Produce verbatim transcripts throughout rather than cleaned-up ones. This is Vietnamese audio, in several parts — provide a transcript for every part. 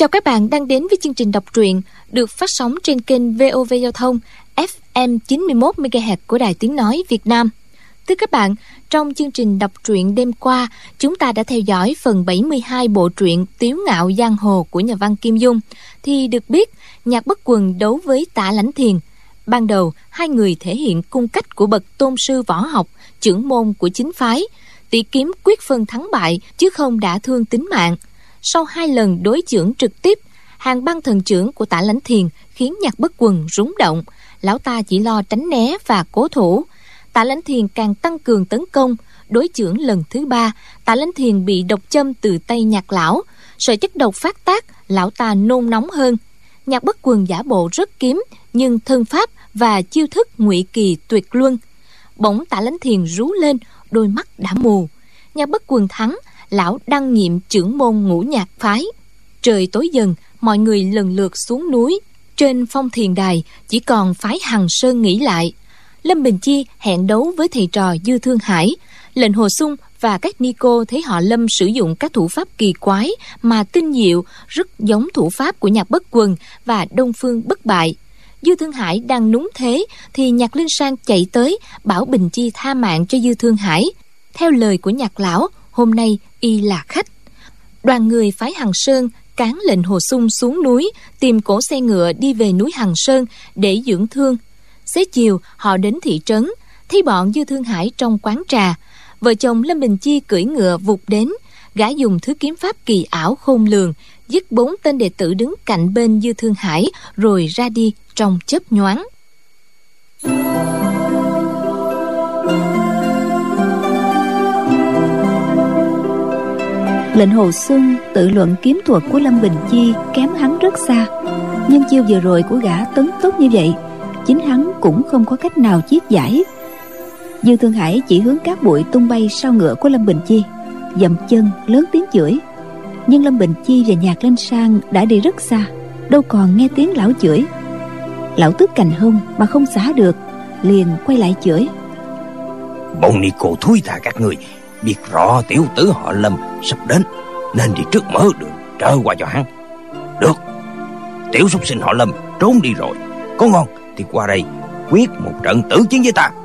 Chào các bạn đang đến với chương trình đọc truyện được phát sóng trên kênh vê o vê Giao thông ép em chín mươi mốt mê ga héc của Đài Tiếng Nói Việt Nam. Thưa các bạn, trong chương trình đọc truyện đêm qua, chúng ta đã theo dõi phần bảy mươi hai bộ truyện Tiếu Ngạo Giang Hồ của nhà văn Kim Dung. Thì được biết, Nhạc Bất Quần đấu với Tả Lãnh Thiền. Ban đầu, hai người thể hiện cung cách của bậc tôn sư võ học, trưởng môn của chính phái. Tỷ kiếm quyết phân thắng bại chứ không đả thương tính mạng. Sau hai lần đối chưởng trực tiếp, hàng băng thần trưởng của Tả Lãnh Thiền khiến Nhạc Bất Quần rúng động. Lão ta chỉ lo tránh né và cố thủ. Tả Lãnh Thiền càng tăng cường tấn công. Đối chưởng lần thứ ba, Tả Lãnh Thiền bị độc châm từ tay Nhạc lão. Sợi chất độc phát tác, lão ta nôn nóng hơn. Nhạc Bất Quần giả bộ rất kiếm, nhưng thân pháp và chiêu thức ngụy kỳ tuyệt luân. Bỗng Tả Lãnh Thiền rú lên, đôi mắt đã mù. Nhạc Bất Quần thắng, lão đăng nhiệm trưởng môn Ngũ Nhạc phái. Trời tối dần, mọi người lần lượt xuống núi. Trên phong thiền đài chỉ còn phái Hằng Sơn nghỉ lại. Lâm Bình Chi hẹn đấu với thầy trò Dư Thương Hải. Lệnh Hồ Xung và các ni cô thấy họ Lâm sử dụng các thủ pháp kỳ quái mà tinh diệu, rất giống thủ pháp của Nhạc Bất Quần và Đông Phương Bất Bại. Dư Thương Hải đang núng thế thì Nhạc Linh Sang chạy tới bảo Bình Chi tha mạng cho Dư Thương Hải. Theo lời của Nhạc lão, hôm nay y là khách. Đoàn người phái Hằng Sơn cán Lệnh Hồ Xung xuống núi, tìm cỗ xe ngựa đi về núi Hằng Sơn để dưỡng thương. Xế chiều họ đến thị trấn, thấy bọn Dư Thương Hải trong quán trà. Vợ chồng Lâm Bình Chi cưỡi ngựa vụt đến. Gã dùng thứ kiếm pháp kỳ ảo khôn lường, giết bốn tên đệ tử đứng cạnh bên Dư Thương Hải rồi ra đi trong chớp nhoáng. Lệnh Hồ Xung tự luận kiếm thuật của Lâm Bình Chi kém hắn rất xa, nhưng chiêu vừa rồi của gã tấn tốc như vậy, chính hắn cũng không có cách nào chiết giải. Dư Thương Hải chỉ hướng cát bụi tung bay sau ngựa của Lâm Bình Chi, dậm chân lớn tiếng chửi. Nhưng Lâm Bình Chi và Nhạc Linh Sang đã đi rất xa, đâu còn nghe tiếng lão chửi. Lão tức cành hông mà không xả được, liền quay lại chửi: Bọn ni cô thúi tha các người, biết rõ tiểu tử họ Lâm sắp đến nên đi trước mở đường trở qua cho hắn. Được, tiểu súc sinh họ Lâm trốn đi rồi, có ngon thì qua đây quyết một trận tử chiến với ta.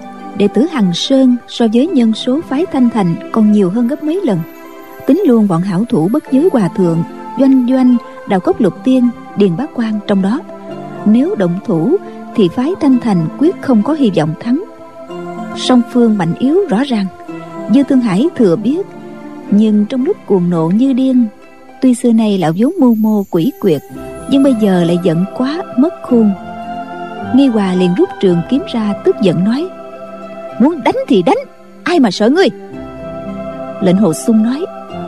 Đệ tử Hằng Sơn so với nhân số phái Thanh Thành còn nhiều hơn gấp mấy lần. Tính luôn bọn hảo thủ Bất Giới Hòa Thượng, Doanh Doanh, Đào Cốc Lục Tiên, Điền Bá Quang trong đó. Nếu động thủ thì phái Thanh Thành quyết không có hy vọng thắng. Song phương mạnh yếu rõ ràng, Dư Thương Hải thừa biết. Nhưng trong lúc cuồng nộ như điên, tuy xưa nay lão vốn mưu mô quỷ quyệt, nhưng bây giờ lại giận quá mất khôn. Nghi Hòa liền rút trường kiếm ra, tức giận nói: Muốn đánh thì đánh, ai mà sợ ngươi. Lệnh Hồ Xung nói: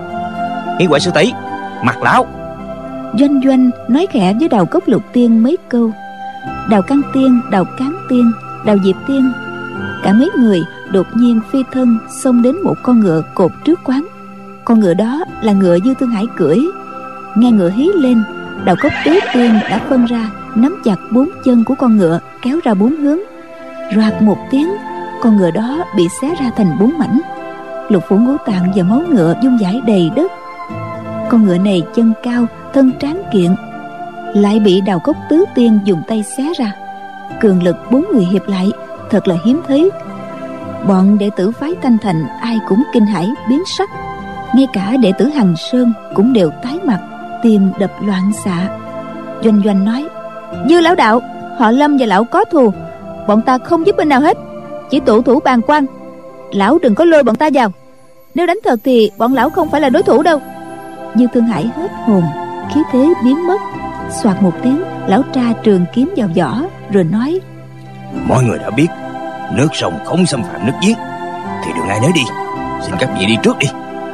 Nghi Hòa sư tỷ, mặt lão. Doanh Doanh nói khẽ với Đào Cốc Lục Tiên mấy câu. Đào Căng Tiên, Đào Cán Tiên, Đào Diệp Tiên, cả mấy người đột nhiên phi thân xông đến một con ngựa cột trước quán. Con ngựa đó là ngựa Dư Thương Hải cưỡi. Nghe ngựa hí lên, Đào Cốc Tứ Tiên đã phân ra, nắm chặt bốn chân của con ngựa kéo ra bốn hướng. Roạt một tiếng, con ngựa đó bị xé ra thành bốn mảnh. Lục phủ ngũ tạng và máu ngựa vung vãi đầy đất. Con ngựa này chân cao, thân tráng kiện, lại bị Đào Cốc Tứ Tiên dùng tay xé ra. Cường lực bốn người hiệp lại thật là hiếm thấy. Bọn đệ tử phái Thanh Thành ai cũng kinh hãi biến sắc, ngay cả đệ tử Hằng Sơn cũng đều tái mặt, tim đập loạn xạ. Doanh Doanh nói: Dư lão đạo, họ Lâm và lão có thù, bọn ta không giúp bên nào hết, chỉ tụ thủ bàn quan. Lão đừng có lôi bọn ta vào, nếu đánh thật thì bọn lão không phải là đối thủ đâu. Dư Thương Hải hết hồn, khí thế biến mất. Soạt một tiếng, lão tra trường kiếm vào vỏ rồi nói: Mọi người đã biết nước sông không xâm phạm nước giếng, thì đừng ai nấy đi, xin các vị đi trước đi.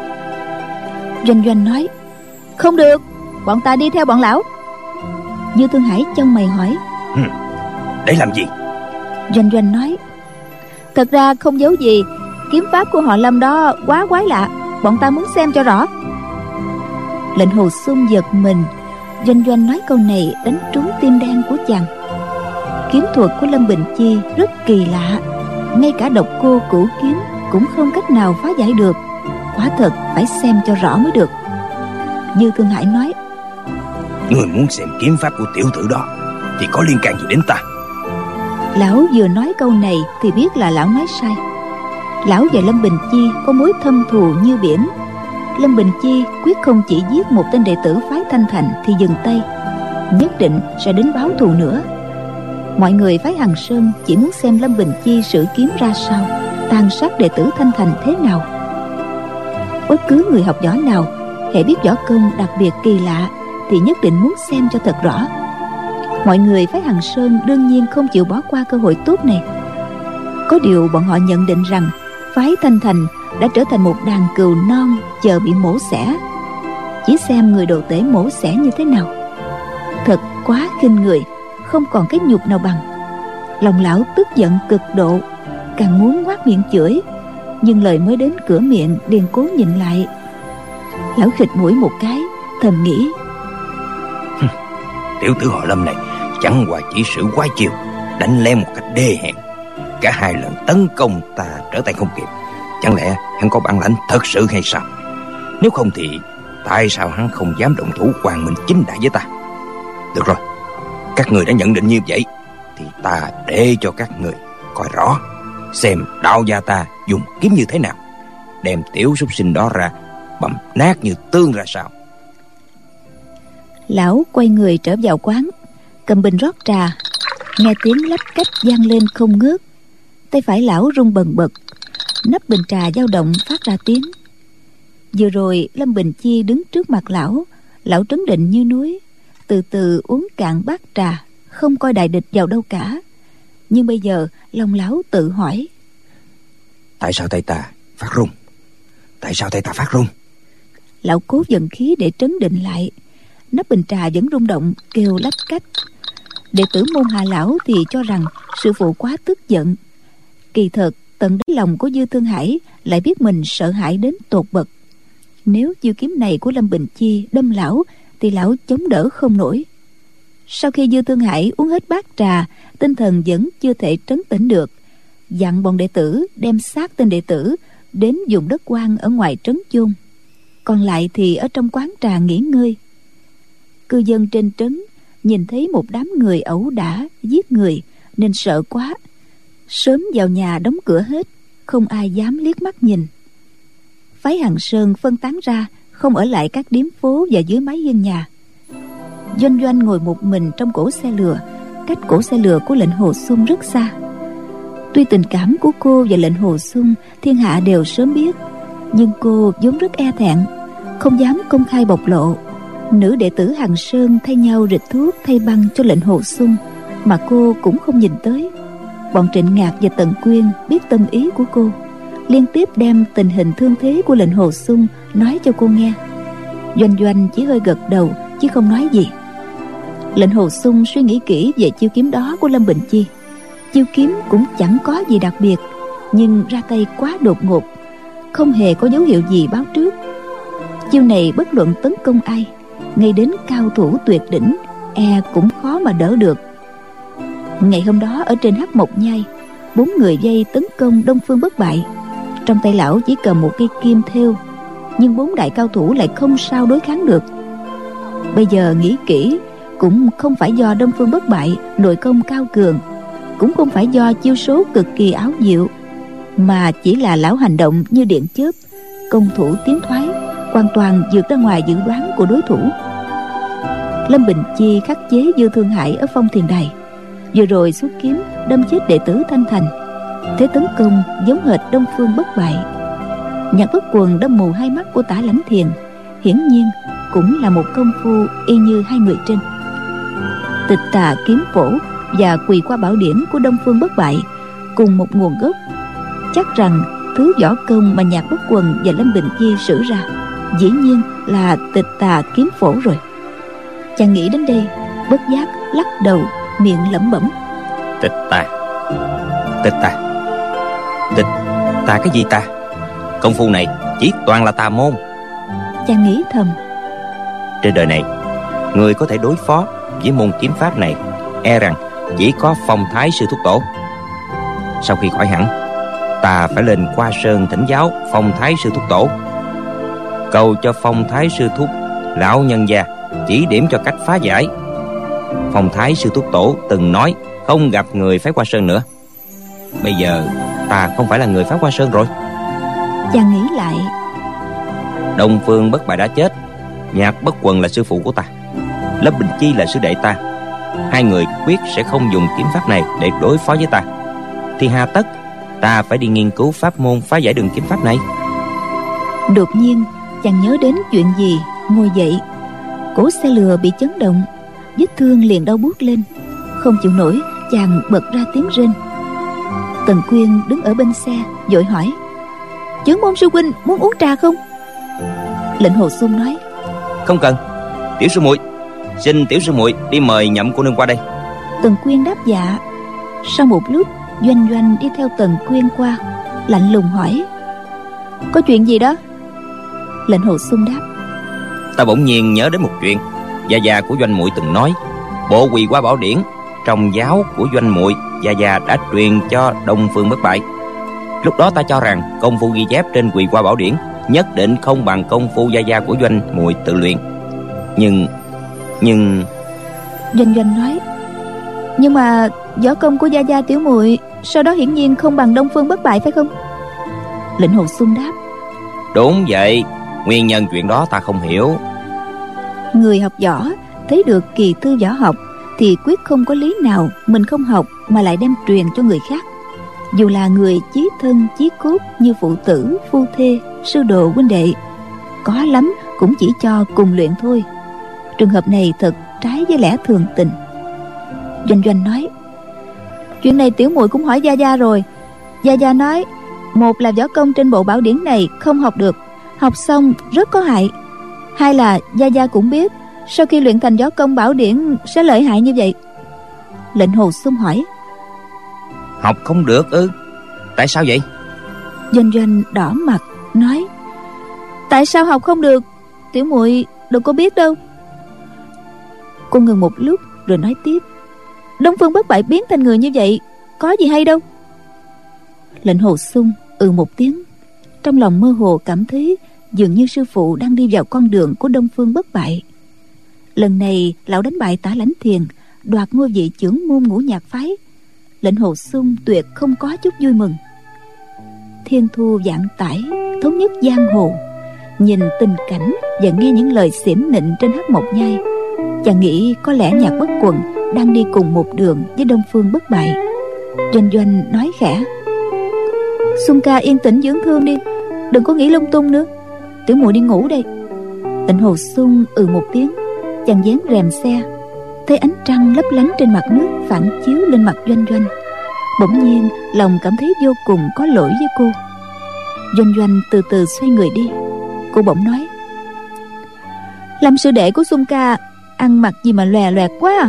Doanh Doanh nói: Không được, bọn ta đi theo bọn lão. Dư Thương Hải chân mày hỏi: ừ, Để làm gì? Doanh Doanh nói: Thật ra không giấu gì, kiếm pháp của họ Lâm đó quá quái lạ, bọn ta muốn xem cho rõ. Lệnh Hồ Xung giật mình. Doanh Doanh nói câu này đánh trúng tim đen của chàng. Kiếm thuật của Lâm Bình Chi rất kỳ lạ, ngay cả độc cô cửu kiếm cũng không cách nào phá giải được. Quả thật phải xem cho rõ mới được. Dư Thương Hải nói: Người muốn xem kiếm pháp của tiểu tử đó thì có liên can gì đến ta? Lão vừa nói câu này thì biết là lão nói sai. Lão và Lâm Bình Chi có mối thâm thù như biển. Lâm Bình Chi quyết không chỉ giết một tên đệ tử phái Thanh Thành thì dừng tay, nhất định sẽ đến báo thù nữa. Mọi người phái Hằng Sơn chỉ muốn xem Lâm Bình Chi sử kiếm ra sao, tàn sát đệ tử Thanh Thành thế nào. Bất cứ người học võ nào hễ biết võ công đặc biệt kỳ lạ thì nhất định muốn xem cho thật rõ. Mọi người phái Hằng Sơn đương nhiên không chịu bỏ qua cơ hội tốt này. Có điều bọn họ nhận định rằng phái Thanh Thành đã trở thành một đàn cừu non chờ bị mổ xẻ, chỉ xem người đồ tể mổ xẻ như thế nào. Thật quá khinh người, không còn cái nhục nào bằng. Lòng lão tức giận cực độ, càng muốn ngoác miệng chửi, nhưng lời mới đến cửa miệng liền cố nhịn lại. Lão khịt mũi một cái, thầm nghĩ: tiểu tử họ Lâm này chẳng qua chỉ sử quái chiêu, đánh lén một cách đê hèn. Cả hai lần tấn công ta trở tay không kịp. Chẳng lẽ hắn có bản lãnh thật sự hay sao? Nếu không thì tại sao hắn không dám động thủ quang minh chính đại với ta? Được rồi, các người đã nhận định như vậy thì ta để cho các người coi rõ xem đạo gia ta dùng kiếm như thế nào, đem tiểu súc sinh đó ra bầm nát như tương ra sao. Lão quay người trở vào quán, cầm bình rót trà. Nghe tiếng lách cách vang lên không ngớt. Tay phải lão rung bần bật, nắp bình trà dao động phát ra tiếng. Vừa rồi Lâm Bình Chi đứng trước mặt lão. Lão trấn định như núi, từ từ uống cạn bát trà, không coi đại địch vào đâu cả. Nhưng bây giờ lòng lão tự hỏi: tại sao tay ta phát run? Tại sao tay ta phát run? Lão cố dần khí để trấn định lại. Nắp bình trà vẫn rung động kêu lách cách. Đệ tử môn Hạ lão thì cho rằng sư phụ quá tức giận. Kỳ thật tận đáy lòng của Dư Thương Hải lại biết mình sợ hãi đến tột bậc. Nếu chiêu kiếm này của Lâm Bình Chi đâm lão thì lão chống đỡ không nổi. Sau khi Dư Thương Hải uống hết bát trà, tinh thần vẫn chưa thể trấn tĩnh được, dặn bọn đệ tử đem xác tên đệ tử đến vùng đất quan ở ngoài trấn chôn, còn lại thì ở trong quán trà nghỉ ngơi. Cư dân trên trấn nhìn thấy một đám người ẩu đả giết người nên sợ quá, sớm vào nhà đóng cửa hết, không ai dám liếc mắt nhìn. Phái Hằng Sơn phân tán ra, không ở lại các điếm phố và dưới mái hiên nhà. Doanh Doanh ngồi một mình trong cỗ xe lừa, cách cỗ xe lừa của lệnh Hồ Xung rất xa. Tuy tình cảm của cô và lệnh Hồ Xung thiên hạ đều sớm biết, nhưng cô vốn rất e thẹn, không dám công khai bộc lộ. Nữ đệ tử Hằng Sơn thay nhau rịch thuốc thay băng cho lệnh Hồ Xung, mà cô cũng không nhìn tới. Bọn Trịnh Ngạc và Tần Quyên biết tâm ý của cô, liên tiếp đem tình hình thương thế của lệnh Hồ Xung nói cho cô nghe. Doanh Doanh chỉ hơi gật đầu chứ không nói gì. Lệnh Hồ Xung suy nghĩ kỹ về chiêu kiếm đó của Lâm Bình Chi. Chiêu kiếm cũng chẳng có gì đặc biệt, nhưng ra tay quá đột ngột, không hề có dấu hiệu gì báo trước. Chiêu này bất luận tấn công ai, ngay đến cao thủ tuyệt đỉnh, e cũng khó mà đỡ được. Ngày hôm đó ở trên Hắc Mộc Nhai, bốn người dây tấn công Đông Phương Bất Bại. Trong tay lão chỉ cầm một cây kim thêu, nhưng bốn đại cao thủ lại không sao đối kháng được. Bây giờ nghĩ kỹ, cũng không phải do Đông Phương Bất Bại nội công cao cường, cũng không phải do chiêu số cực kỳ áo diệu, mà chỉ là lão hành động như điện chớp, công thủ tiến thoái, hoàn toàn vượt ra ngoài dự đoán của đối thủ. Lâm Bình Chi khắc chế Dư Thương Hải ở Phong Thiền Đài, vừa rồi xuất kiếm đâm chết đệ tử Thanh Thành. Thế tấn công giống hệt Đông Phương Bất Bại. Nhạc Bất Quần đâm mù hai mắt của Tả Lãnh Thiền, hiển nhiên cũng là một công phu y như hai người trên. Tịch Tà kiếm phổ và Quỳ Qua Bảo Điển của Đông Phương Bất Bại cùng một nguồn gốc, chắc rằng thứ võ công mà Nhạc Bất Quần và Lâm Bình Chi sử ra dĩ nhiên là Tịch Tà kiếm phổ rồi. Chàng nghĩ đến đây, bất giác lắc đầu, miệng lẩm bẩm: Tịch Tà, Tịch Tà, Tịch Tà cái gì ta? Công phu này chỉ toàn là tà môn. Chàng nghĩ thầm: trên đời này, người có thể đối phó với môn kiếm pháp này e rằng chỉ có Phong Thái sư thúc tổ. Sau khi khỏi hẳn, ta phải lên Qua Sơn thỉnh giáo Phong Thái sư thúc tổ, cầu cho Phong Thái sư thúc lão nhân gia chỉ điểm cho cách phá giải. Phong thái sư thúc tổ từng nói không gặp người phái Hoa Sơn nữa. Bây giờ ta không phải là người phái Hoa Sơn rồi. Chàng nghĩ lại. Đông Phương Bất Bại đã chết, Nhạc Bất Quần là sư phụ của ta, Lâm Bình Chi là sư đệ ta. Hai người quyết sẽ không dùng kiếm pháp này để đối phó với ta, thì hà tất ta phải đi nghiên cứu pháp môn phá giải đường kiếm pháp này. Đột nhiên chàng nhớ đến chuyện gì, ngồi dậy. Cổ xe lừa bị chấn động, vết thương liền đau buốt lên. Không chịu nổi, chàng bật ra tiếng rên. Tần Quyên đứng ở bên xe vội hỏi: Chưởng môn sư huynh muốn uống trà không? Lệnh Hồ Xuân nói: Không cần, tiểu sư muội, xin tiểu sư muội đi mời Nhậm cô nương qua đây. Tần Quyên đáp dạ. Sau một lúc, Doanh Doanh đi theo Tần Quyên qua, lạnh lùng hỏi: Có chuyện gì đó? Lệnh Hồ Xuân đáp: Ta bỗng nhiên nhớ đến một chuyện. Gia gia của Doanh muội từng nói, bộ Quỳ Hoa Bảo Điển trong giáo của Doanh muội, gia gia đã truyền cho Đông Phương Bất Bại. Lúc đó ta cho rằng công phu ghi chép trên Quỳ Hoa Bảo Điển nhất định không bằng công phu gia gia của Doanh muội tự luyện. Nhưng nhưng Doanh Doanh nói: Nhưng mà võ công của gia gia tiểu muội sau đó hiển nhiên không bằng Đông Phương Bất Bại phải không? Lệnh Hồ Xuân đáp: Đúng vậy, nguyên nhân chuyện đó ta không hiểu. Người học võ thấy được kỳ thư võ học thì quyết không có lý nào mình không học mà lại đem truyền cho người khác. Dù là người chí thân chí cốt như phụ tử, phu thê, sư đồ, huynh đệ, có lắm cũng chỉ cho cùng luyện thôi. Trường hợp này thật trái với lẽ thường tình. Doanh Doanh nói: Chuyện này tiểu muội cũng hỏi gia gia rồi. Gia gia nói, một là võ công trên bộ bảo điển này không học được, học xong rất có hại. Hai là gia gia cũng biết sau khi luyện thành võ công bảo điển sẽ lợi hại như vậy. Lệnh Hồ Xuân hỏi: Học không được ư? Tại sao vậy? Doanh Doanh đỏ mặt nói: Tại sao học không được tiểu muội đâu có biết đâu. Cô ngừng một lúc rồi nói tiếp: Đông Phương Bất Bại biến thành người như vậy có gì hay đâu. Lệnh Hồ Xuân ừ một tiếng, trong lòng mơ hồ cảm thấy dường như sư phụ đang đi vào con đường của Đông Phương Bất Bại. Lần này lão đánh bại Tả Lãnh Thiền, đoạt ngôi vị chưởng môn Ngũ Nhạc phái. Lệnh Hồ Xuân tuyệt không có chút vui mừng. Thiên thu vạn tải, thống nhất giang hồ. Nhìn tình cảnh và nghe những lời xỉm nịnh trên Hắc Mộc Nhai, chàng nghĩ có lẽ Nhạc Bất Quần đang đi cùng một đường với Đông Phương Bất Bại. Doanh Doanh nói khẽ: Xuân ca yên tĩnh dưỡng thương đi, đừng có nghĩ lung tung nữa, tiểu muội đi ngủ đây. Lệnh Hồ Xuân ừ một tiếng, chàng dán rèm xe, thấy ánh trăng lấp lánh trên mặt nước phản chiếu lên mặt Doanh Doanh. Bỗng nhiên lòng cảm thấy vô cùng có lỗi với cô. Doanh Doanh từ từ xoay người đi. Cô bỗng nói: Lâm sư đệ của Xuân ca ăn mặc gì mà lòe loẹt quá à?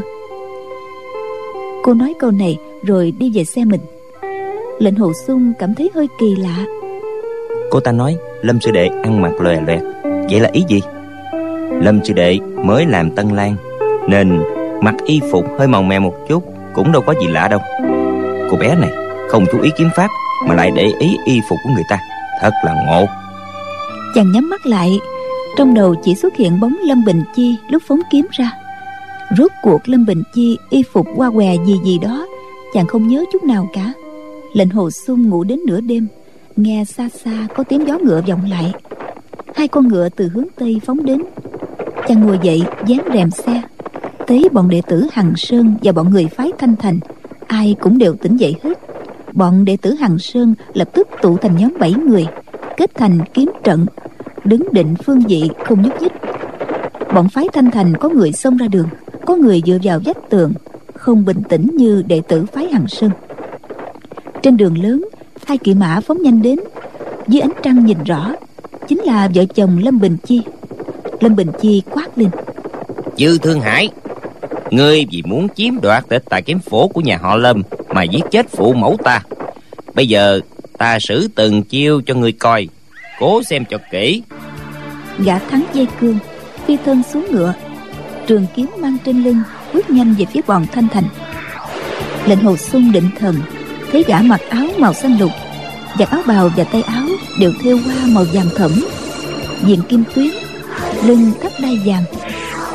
Cô nói câu này rồi đi về xe mình. Lệnh Hồ Xuân cảm thấy hơi kỳ lạ. Cô ta nói Lâm sư đệ ăn mặc lòe loẹt, vậy là ý gì? Lâm sư đệ mới làm tân lang nên mặc y phục hơi màu mè một chút cũng đâu có gì lạ đâu. Cô bé này không chú ý kiếm pháp mà lại để ý y phục của người ta, thật là ngộ. Chàng nhắm mắt lại, trong đầu chỉ xuất hiện bóng Lâm Bình Chi lúc phóng kiếm ra. Rốt cuộc Lâm Bình Chi y phục qua què gì gì đó chàng không nhớ chút nào cả. Lệnh Hồ Xuân ngủ đến nửa đêm, nghe xa xa có tiếng gió ngựa vọng lại. Hai con ngựa từ hướng tây phóng đến. Chàng ngồi dậy dán rèm xe, thấy bọn đệ tử Hằng Sơn và bọn người phái Thanh Thành ai cũng đều tỉnh dậy hết. Bọn đệ tử Hằng Sơn lập tức tụ thành nhóm bảy người, kết thành kiếm trận, đứng định phương vị không nhúc nhích. Bọn phái Thanh Thành có người xông ra đường, có người dựa vào vách tường, không bình tĩnh như đệ tử phái Hằng Sơn. Trên đường lớn, hai kỵ mã phóng nhanh đến. Dưới ánh trăng nhìn rõ, chính là vợ chồng Lâm Bình Chi. Lâm Bình Chi quát lên: Dư Thương Hải, ngươi vì muốn chiếm đoạt tịch tài kiếm phổ của nhà họ Lâm mà giết chết phụ mẫu ta. Bây giờ ta xử từng chiêu cho ngươi coi, cố xem cho kỹ. Gã thắng dây cương, phi thân xuống ngựa, trường kiếm mang trên lưng, bước nhanh về phía bọn Thanh Thành. Lệnh Hồ Xuân định thần, thấy gã mặc áo màu xanh lục, vạt áo bào và tay áo đều thêu hoa màu vàng thẫm, diện kim tuyến, lưng thắt đai vàng,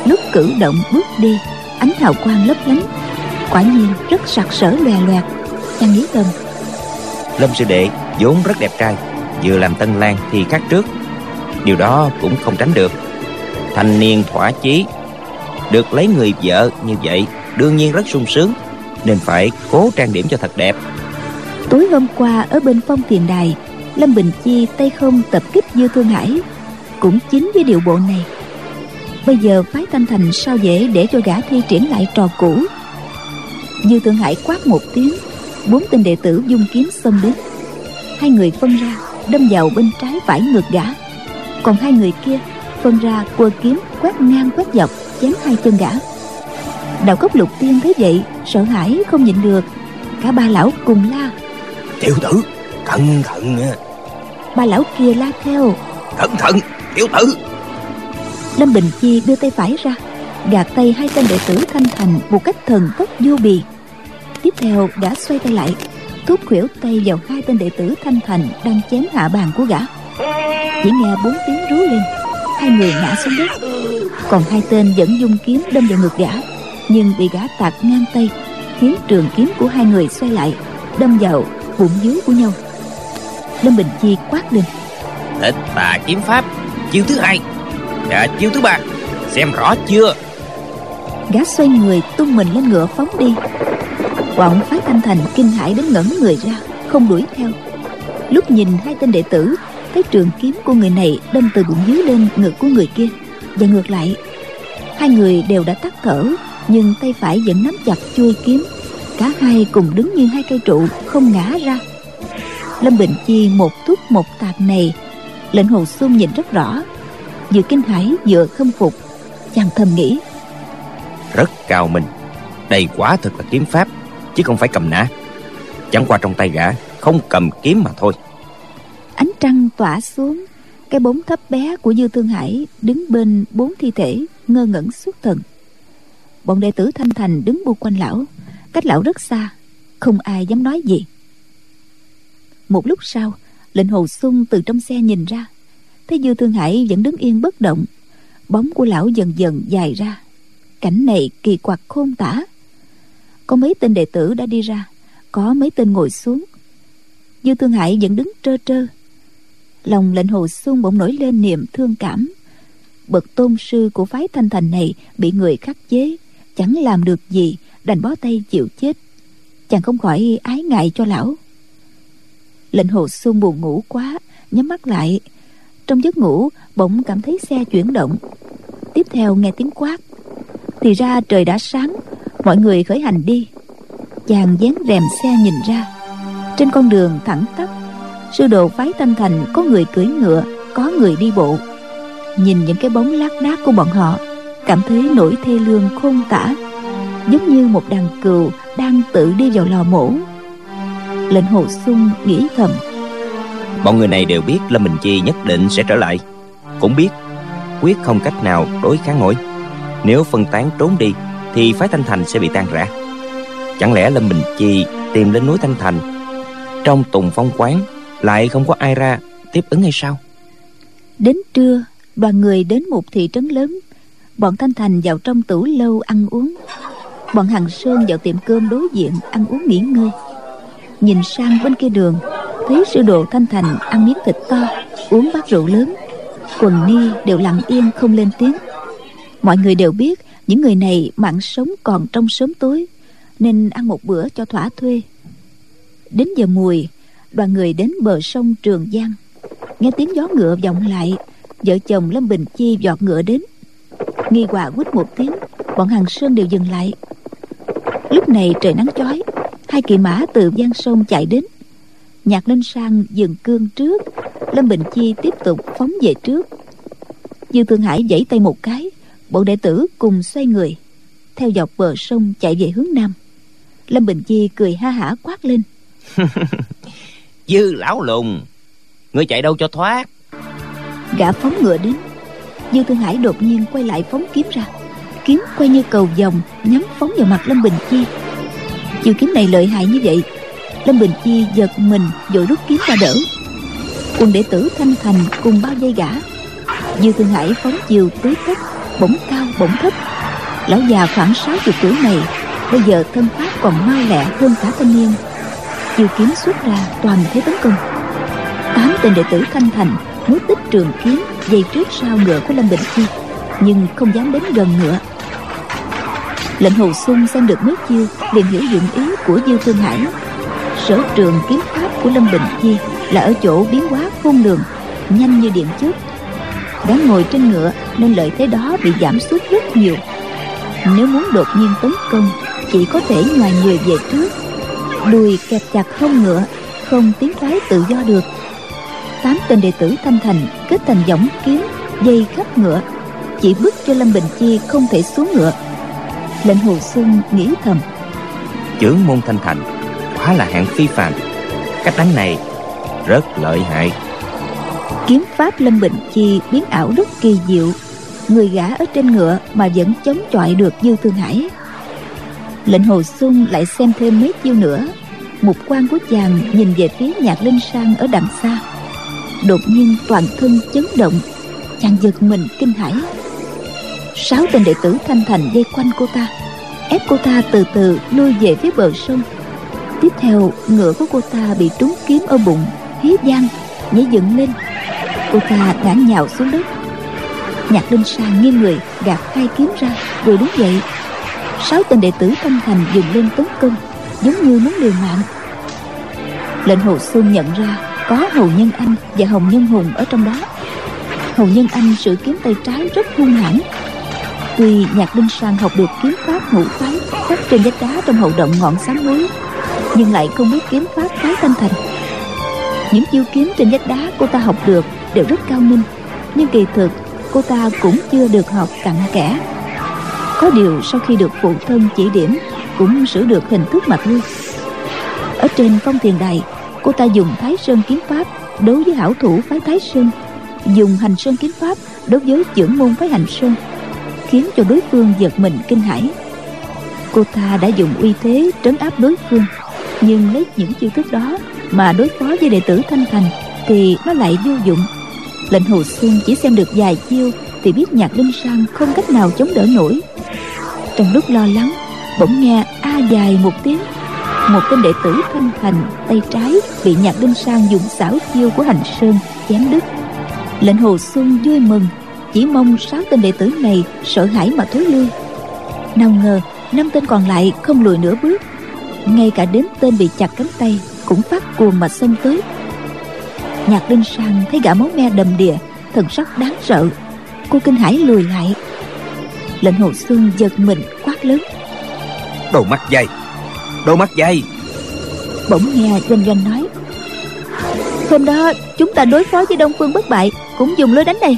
lúc cử động bước đi, ánh hào quang lấp lánh, quả nhiên rất sặc sỡ lòe loẹt. Chàng nghĩ thầm, Lâm sư đệ vốn rất đẹp trai, vừa làm tân lang thì khác trước. Điều đó cũng không tránh được. Thanh niên thỏa chí, được lấy người vợ như vậy đương nhiên rất sung sướng, nên phải cố trang điểm cho thật đẹp. Tối hôm qua ở bên Phong Tiền Đài, Lâm Bình Chi tay không tập kích Dư Thương Hải, cũng chính với điệu bộ này. Bây giờ phái Thanh Thành sao dễ để cho gã thi triển lại trò cũ. Dư Thương Hải quát một tiếng, bốn tên đệ tử dung kiếm xông đến. Hai người phân ra đâm vào bên trái phải ngực gã, còn hai người kia phân ra quơ kiếm quét ngang quét dọc chém hai chân gã. Đạo Cốc Lục Tiên thấy vậy sợ hãi không nhịn được, cả ba lão cùng la, Tiểu tử, cẩn thận. Ba lão kia la theo, Cẩn thận, tiểu tử. Lâm Bình Chi đưa tay phải ra, gạt tay hai tên đệ tử Thanh Thành một cách thần tốc vô bì. Tiếp theo gã xoay tay lại, thúc khuỷu tay vào hai tên đệ tử Thanh Thành đang chém hạ bàn của gã. Chỉ nghe bốn tiếng rú lên, hai người ngã xuống đất. Còn hai tên vẫn dung kiếm đâm vào ngực gã, nhưng bị gã tạt ngang tay, khiến trường kiếm của hai người xoay lại, đâm vào bụng dưới của nhau. Lâm Bình Chi quát lên, Thích Tà kiếm pháp chiêu thứ hai và chiêu thứ ba, xem rõ chưa? Gã xoay người tung mình lên ngựa phóng đi. Bọn phái Thanh Thành kinh hãi đến ngẩn người ra, không đuổi theo. Lúc nhìn hai tên đệ tử, thấy trường kiếm của người này đâm từ bụng dưới lên ngực của người kia, và ngược lại. Hai người đều đã tắt thở, nhưng tay phải vẫn nắm chặt chuôi kiếm. Cả hai cùng đứng như hai cây trụ, không ngã ra. Lâm Bình Chi một túc một tạp này, Lệnh Hồ Xuân nhìn rất rõ, vừa kinh hãi vừa khâm phục. Chàng thầm nghĩ, Rất cao minh, đây quả thực là kiếm pháp, chứ không phải cầm nã. Chẳng qua trong tay gã không cầm kiếm mà thôi. ánh trăng tỏa xuống, cái bóng thấp bé của Dư Thương Hải đứng bên bốn thi thể, ngơ ngẩn xuất thần. Bọn đệ tử Thanh Thành đứng bu quanh lão, cách lão rất xa, không ai dám nói gì. Một lúc sau, Lệnh Hồ Xuân từ trong xe nhìn ra, thấy Dư Thương Hải vẫn đứng yên bất động. Bóng của lão dần dần dài ra. Cảnh này kỳ quặc khôn tả. Có mấy tên đệ tử đã đi ra, có mấy tên ngồi xuống. Dư Thương Hải vẫn đứng trơ trơ. Lòng Lệnh Hồ Xuân bỗng nổi lên niềm thương cảm. Bậc tôn sư của phái Thanh Thành này bị người khắc chế, chẳng làm được gì, đành bó tay chịu chết. Chàng không khỏi ái ngại cho lão. Lệnh Hồ Xuân buồn ngủ quá, nhắm mắt lại. Trong giấc ngủ bỗng cảm thấy xe chuyển động. Tiếp theo nghe tiếng quát. Thì ra trời đã sáng, mọi người khởi hành đi. Chàng dán rèm xe nhìn ra, trên con đường thẳng tắp, sư đồ phái Thanh Thành có người cưỡi ngựa, có người đi bộ. Nhìn những cái bóng lác đác của bọn họ, cảm thấy nỗi thê lương khôn tả, giống như một đàn cừu đang tự đi vào lò mổ. Lệnh Hồ Xuân nghĩ thầm, Bọn người này đều biết Lâm Bình Chi nhất định sẽ trở lại, cũng biết quyết không cách nào đối kháng nổi. Nếu phân tán trốn đi thì phái Thanh Thành sẽ bị tan rã. Chẳng lẽ Lâm Bình Chi tìm lên núi Thanh Thành, trong Tùng Phong quán lại không có ai ra tiếp ứng hay sao? Đến trưa, đoàn người đến một thị trấn lớn. Bọn Thanh Thành vào trong tửu lâu ăn uống. Bọn Hằng Sơn vào tiệm cơm đối diện ăn uống nghỉ ngơi. Nhìn sang bên kia đường, thấy sư đồ Thanh Thành ăn miếng thịt to, uống bát rượu lớn. Quần ni đều lặng yên không lên tiếng. Mọi người đều biết những người này mạng sống còn trong sớm tối, nên ăn một bữa cho thỏa thuê. Đến giờ mùi, đoàn người đến bờ sông Trường Giang. Nghe tiếng gió ngựa vọng lại, vợ chồng Lâm Bình Chi giọt ngựa đến. Nghi Hòa quýt một tiếng, bọn Hằng Sơn đều dừng lại. Lúc này trời nắng chói, hai kỵ mã từ Giang sông chạy đến. Nhạc Linh Sang dừng cương trước, Lâm Bình Chi tiếp tục phóng về trước. Dư Thương Hải vẫy tay một cái, bọn đệ tử cùng xoay người theo dọc bờ sông chạy về hướng nam. Lâm Bình Chi cười ha hả quát lên, Dư lão lùng, ngươi chạy đâu cho thoát? Gã phóng ngựa đến. Dư Thương Hải đột nhiên quay lại phóng kiếm ra. Kiếm quay như cầu vồng, nhắm phóng vào mặt Lâm Bình Chi. Chiêu kiếm này lợi hại như vậy, Lâm Bình Chi giật mình vội rút kiếm ra đỡ. Quân đệ tử Thanh Thành cùng bao vây gã. Dư Thương Hải phóng chiều tứ tấp, bỗng cao bỗng thấp. Lão già khoảng sáu chục tuổi này bây giờ thân pháp còn mau lẹ hơn cả thanh niên. Chiêu kiếm xuất ra toàn thế tấn công. Tám tên đệ tử Thanh Thành múa tích trường kiếm dây trước sau ngựa của Lâm Bình Chi, nhưng không dám đến gần nữa. Lệnh Hồ Xuân xem được mấy chiêu liền hiểu dụng ý của Dư Thương Hải. Sở trường kiếm pháp của Lâm Bình Chi là ở chỗ biến hóa khôn lường, nhanh như điện chớp. Đã ngồi trên ngựa nên lợi thế đó bị giảm sút rất nhiều. Nếu muốn đột nhiên tấn công, chỉ có thể nhòi người về trước, đùi kẹp chặt hông ngựa, không tiến thoái tự do được. Tám tên đệ tử Thanh Thành kết thành võng kiếm dây khắp ngựa, chỉ bức cho Lâm Bình Chi không thể xuống ngựa. Lệnh Hồ Xuân nghĩ thầm, Chưởng môn Thanh Thành quả là hạng phi phàm, cách đánh này rất lợi hại. Kiếm pháp Lâm Bình Chi biến ảo rất kỳ diệu, người gã ở trên ngựa mà vẫn chống chọi được Dư Thương Hải. Lệnh Hồ Xuân lại xem thêm mấy chiêu nữa. Mục quang của chàng nhìn về phía Nhạc Linh Sang ở đằng xa. Đột nhiên toàn thân chấn động, chàng giật mình kinh hãi. Sáu tên đệ tử Thanh Thành vây quanh cô ta, ép cô ta từ từ lui về phía bờ sông. Tiếp theo ngựa của cô ta bị trúng kiếm ở bụng, hí vang nhảy dựng lên. Cô ta ngã nhào xuống đất. Nhạc Linh Sang nghiêng người gạt hai kiếm ra rồi đứng dậy. Sáu tên đệ tử Thanh Thành dùng lên tấn công, giống như muốn liều mạng. Lệnh Hồ Xuân nhận ra có Hầu Nhân Anh và Hồng Nhân Hùng ở trong đó. Hầu Nhân Anh sử kiếm tay trái rất hung hãn. Tuy Nhạc Linh Sang học được kiếm pháp ngũ phái khắc trên vách đá trong hậu động ngọn xám núi, nhưng lại không biết kiếm pháp phái Thanh Thành. Những chiêu kiếm trên vách đá cô ta học được đều rất cao minh, nhưng kỳ thực cô ta cũng chưa được học cặn kẽ. Có điều sau khi được phụ thân chỉ điểm, cũng sửa được hình thức mặt lui. Ở trên Phong Thiền Đài, cô ta dùng Thái Sơn kiếm pháp đấu với hảo thủ phái Thái Sơn, dùng Hành Sơn kiếm pháp đối với chưởng môn phái Hành Sơn, khiến cho đối phương giật mình kinh hãi. Cô ta đã dùng uy thế trấn áp đối phương, nhưng lấy những chiêu thức đó mà đối phó với đệ tử Thanh Thành thì nó lại vô dụng. Lệnh Hồ Xuân chỉ xem được vài chiêu thì biết Nhạc Linh Sang không cách nào chống đỡ nổi. Trong lúc lo lắng, bỗng nghe a dài một tiếng. Một tên đệ tử Thanh Thành tay trái bị Nhạc Linh Sang dùng xảo chiêu của Hành Sơn chém đứt. Lệnh Hồ Xuân vui mừng, chỉ mong sáu tên đệ tử này sợ hãi mà thối lui. Nào ngờ năm tên còn lại không lùi nửa bước, ngay cả đến tên bị chặt cánh tay cũng phát cuồng mà xông tới. Nhạc Linh Sang thấy gã máu me đầm đìa, thần sắc đáng sợ. Cô kinh hãi lùi lại. Lệnh Hồ Xuân giật mình quát lớn, Đồ mắt dây, đồ mắt dây. Bỗng nghe Doanh Doanh nói, hôm đó chúng ta đối phó với Đông Phương Bất Bại cũng dùng lối đánh này.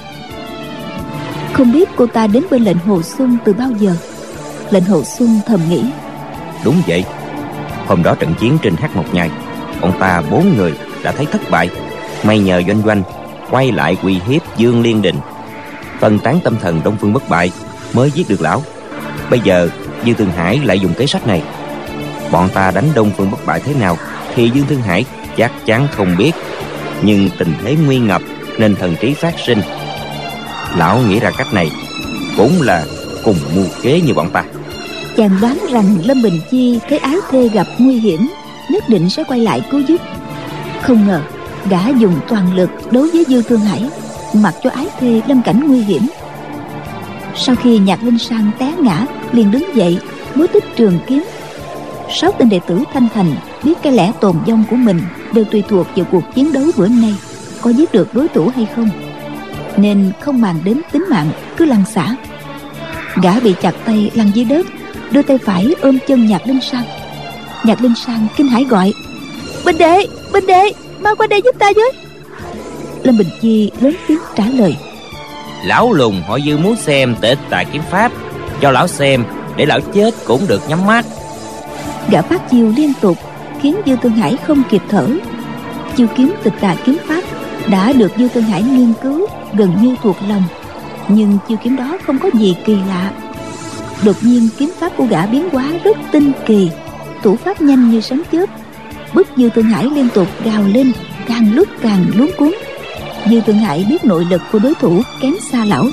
Không biết cô ta đến bên Lệnh Hồ Xuân từ bao giờ. Lệnh Hồ Xuân thầm nghĩ, Đúng vậy, hôm đó trận chiến trên Hắc Mộc Nhai, ông ta bốn người đã thấy thất bại. May nhờ Doanh Doanh quay lại uy hiếp Dương Liên Đình, phân tán tâm thần Đông Phương Bất Bại, mới giết được lão. Bây giờ Dư Thương Hải lại dùng kế sách này. Bọn ta đánh Đông Phương Bất Bại thế nào thì Dương Thương Hải chắc chắn không biết, nhưng tình thế nguy ngập nên thần trí phát sinh. Lão nghĩ ra cách này cũng là cùng mưu kế như bọn ta. Chàng đoán rằng Lâm Bình Chi thấy ái thê gặp nguy hiểm, nhất định sẽ quay lại cứu giúp. Không ngờ gã dùng toàn lực đối với Dư Thương Hải, mặc cho ái thê lâm cảnh nguy hiểm. Sau khi Nhạc Linh Sang té ngã, liền đứng dậy múa tích trường kiếm. Sáu tên đệ tử Thanh Thành biết cái lẽ tồn vong của mình đều tùy thuộc vào cuộc chiến đấu bữa nay có giết được đối thủ hay không, nên không màng đến tính mạng, cứ lăn xả. Gã bị chặt tay lăn dưới đất, đưa tay phải ôm chân Nhạc Linh Sang. Nhạc Linh Sang kinh hãi gọi, Bình đệ, Bình đệ, mau qua đây giúp ta với. Lâm Bình Chi lớn tiếng trả lời, Lão lùng họ Dư muốn xem tệ tài kiếm pháp, cho lão xem để lão chết cũng được nhắm mắt. Gã phát chiêu liên tục khiến Dư Thương Hải không kịp thở. Chiêu kiếm tịch tà kiếm pháp đã được Dư Thương Hải nghiên cứu gần như thuộc lòng, nhưng chiêu kiếm đó không có gì kỳ lạ. Đột nhiên kiếm pháp của gã biến hóa rất tinh kỳ, thủ pháp nhanh như sấm chớp, bức Dư Thương Hải liên tục gào lên, càng lúc càng luống cuống. Dư Thương Hải biết nội lực của đối thủ kém xa lão,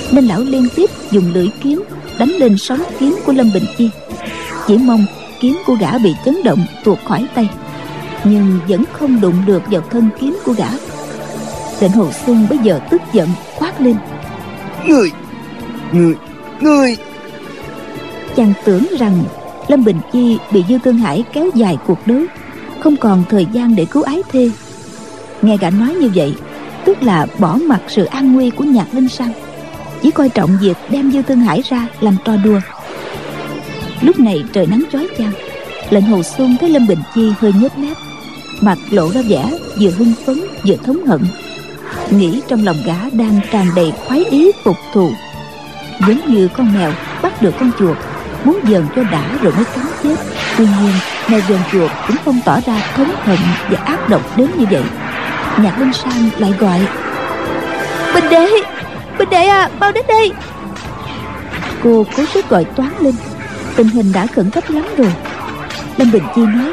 nên lão liên tiếp dùng lưỡi kiếm đánh lên sóng kiếm của Lâm Bình Chi, chỉ mong kiếm của gã bị chấn động tuột khỏi tay, nhưng vẫn không đụng được vào thân kiếm của gã. Lệnh Hồ Xuân bây giờ tức giận quát lên: Ngươi, ngươi, ngươi! Chàng tưởng rằng Lâm Bình Chi bị Dư Thương Hải kéo dài cuộc đấu, không còn thời gian để cứu ái thê. Nghe gã nói như vậy, tức là bỏ mặc sự an nguy của Nhạc Linh San, chỉ coi trọng việc đem Dư Thương Hải ra làm trò đùa. Lúc này trời nắng chói chang, Lệnh Hồ Xuân thấy Lâm Bình Chi hơi nhếch mép, mặt lộ ra vẻ vừa hưng phấn vừa thống hận, nghĩ trong lòng gã đang tràn đầy khoái ý phục thù, giống như con mèo bắt được con chuột, muốn dần cho đã rồi mới cắn chết. Tuy nhiên mèo dần chuột cũng không tỏ ra thống hận và ác độc đến như vậy. Nhạc Linh San lại gọi: Bình đệ, Bình đệ à, mau đến đây. Cô cố sức gọi toán lên, tình hình đã khẩn cấp lắm rồi. Lâm Bình Chi nói: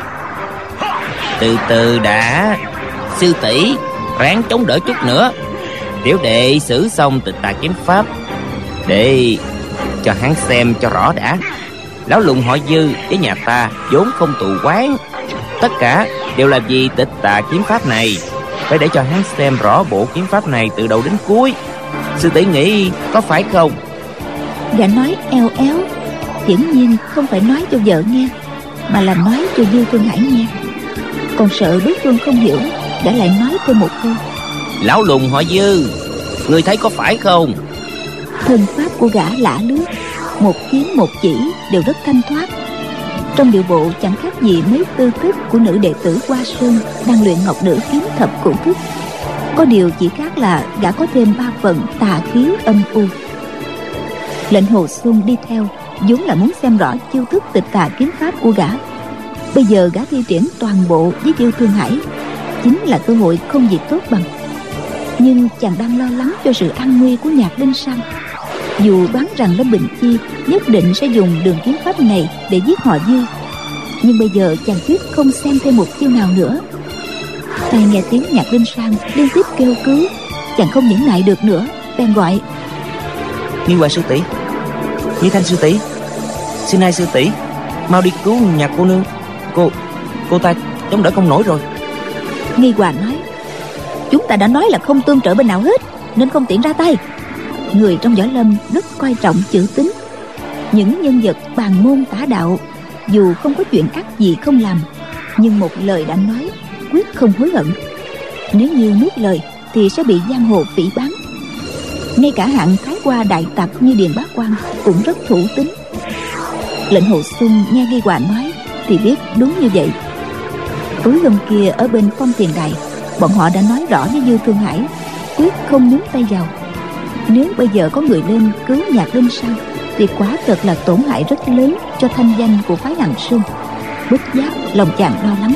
Từ từ đã, sư tỷ ráng chống đỡ chút nữa, tiểu đệ xử xong Tịch Tà Kiếm Pháp để cho hắn xem cho rõ đã. Lão lùng họ Dư với nhà ta vốn không tù quán, tất cả đều là vì Tịch Tà Kiếm Pháp này. Phải để cho hắn xem rõ bộ kiếm pháp này từ đầu đến cuối. Sư tỷ nghĩ có phải không? Gã nói eo éo, hiển nhiên không phải nói cho vợ nghe, mà là nói cho Dư Thương Hải nghe. Còn sợ đối phương không hiểu, gã lại nói thêm một câu: Lão lùng họ Dư, ngươi thấy có phải không? Thân pháp của gã lạ lướt, một kiếm một chỉ đều rất thanh thoát. Trong điệu bộ chẳng khác gì mấy tư thức của nữ đệ tử Hoa Sơn đang luyện ngọc nữ kiếm thập cửu thức. Có điều chỉ khác là gã có thêm ba phần tà khí âm u. Lệnh Hồ Xuân đi theo vốn là muốn xem rõ chiêu thức Tịch Tà Kiếm Pháp của gã. Bây giờ gã thi triển toàn bộ với Dư Thương Hải, chính là cơ hội không gì tốt bằng. Nhưng chàng đang lo lắng cho sự an nguy của Nhạc Linh San. Dù đoán rằng Lâm Bình Chi nhất định sẽ dùng đường kiếm pháp này để giết họ Dư, nhưng bây giờ chàng quyết không xem thêm một chiêu nào nữa. Tai nghe tiếng Nhạc Linh San liên tiếp kêu cứu, chàng không nhẫn nại được nữa, bèn gọi: Nghi Hoài sư tỷ, Nghi Thanh sư tỷ, xin hai sư tỷ mau đi cứu Nhạc cô nương. Cô, cô ta chống đỡ không nổi rồi. Nghi Hòa nói: Chúng ta đã nói là không tương trợ bên nào hết, nên không tiện ra tay. Người trong võ lâm rất coi trọng chữ tín. Những nhân vật bàn môn tả đạo, dù không có chuyện ác gì không làm, nhưng một lời đã nói, quyết không hối hận. Nếu như nuốt lời thì sẽ bị giang hồ phỉ báng. Ngay cả hạng thái qua đại tặc như Điền Bá Quang cũng rất thủ tín. Lệnh Hồ Xuân nghe Nghi Hòa nói thì biết đúng như vậy. Tối hôm kia ở bên Phong Tiền Đài, bọn họ đã nói rõ với Dư Thương Hải quyết không nhúng tay vào. Nếu bây giờ có người lên cứu Nhạc Linh San thì quả thật là tổn hại rất lớn cho thanh danh của phái Hằng Sơn. Bất giác lòng chàng lo lắng.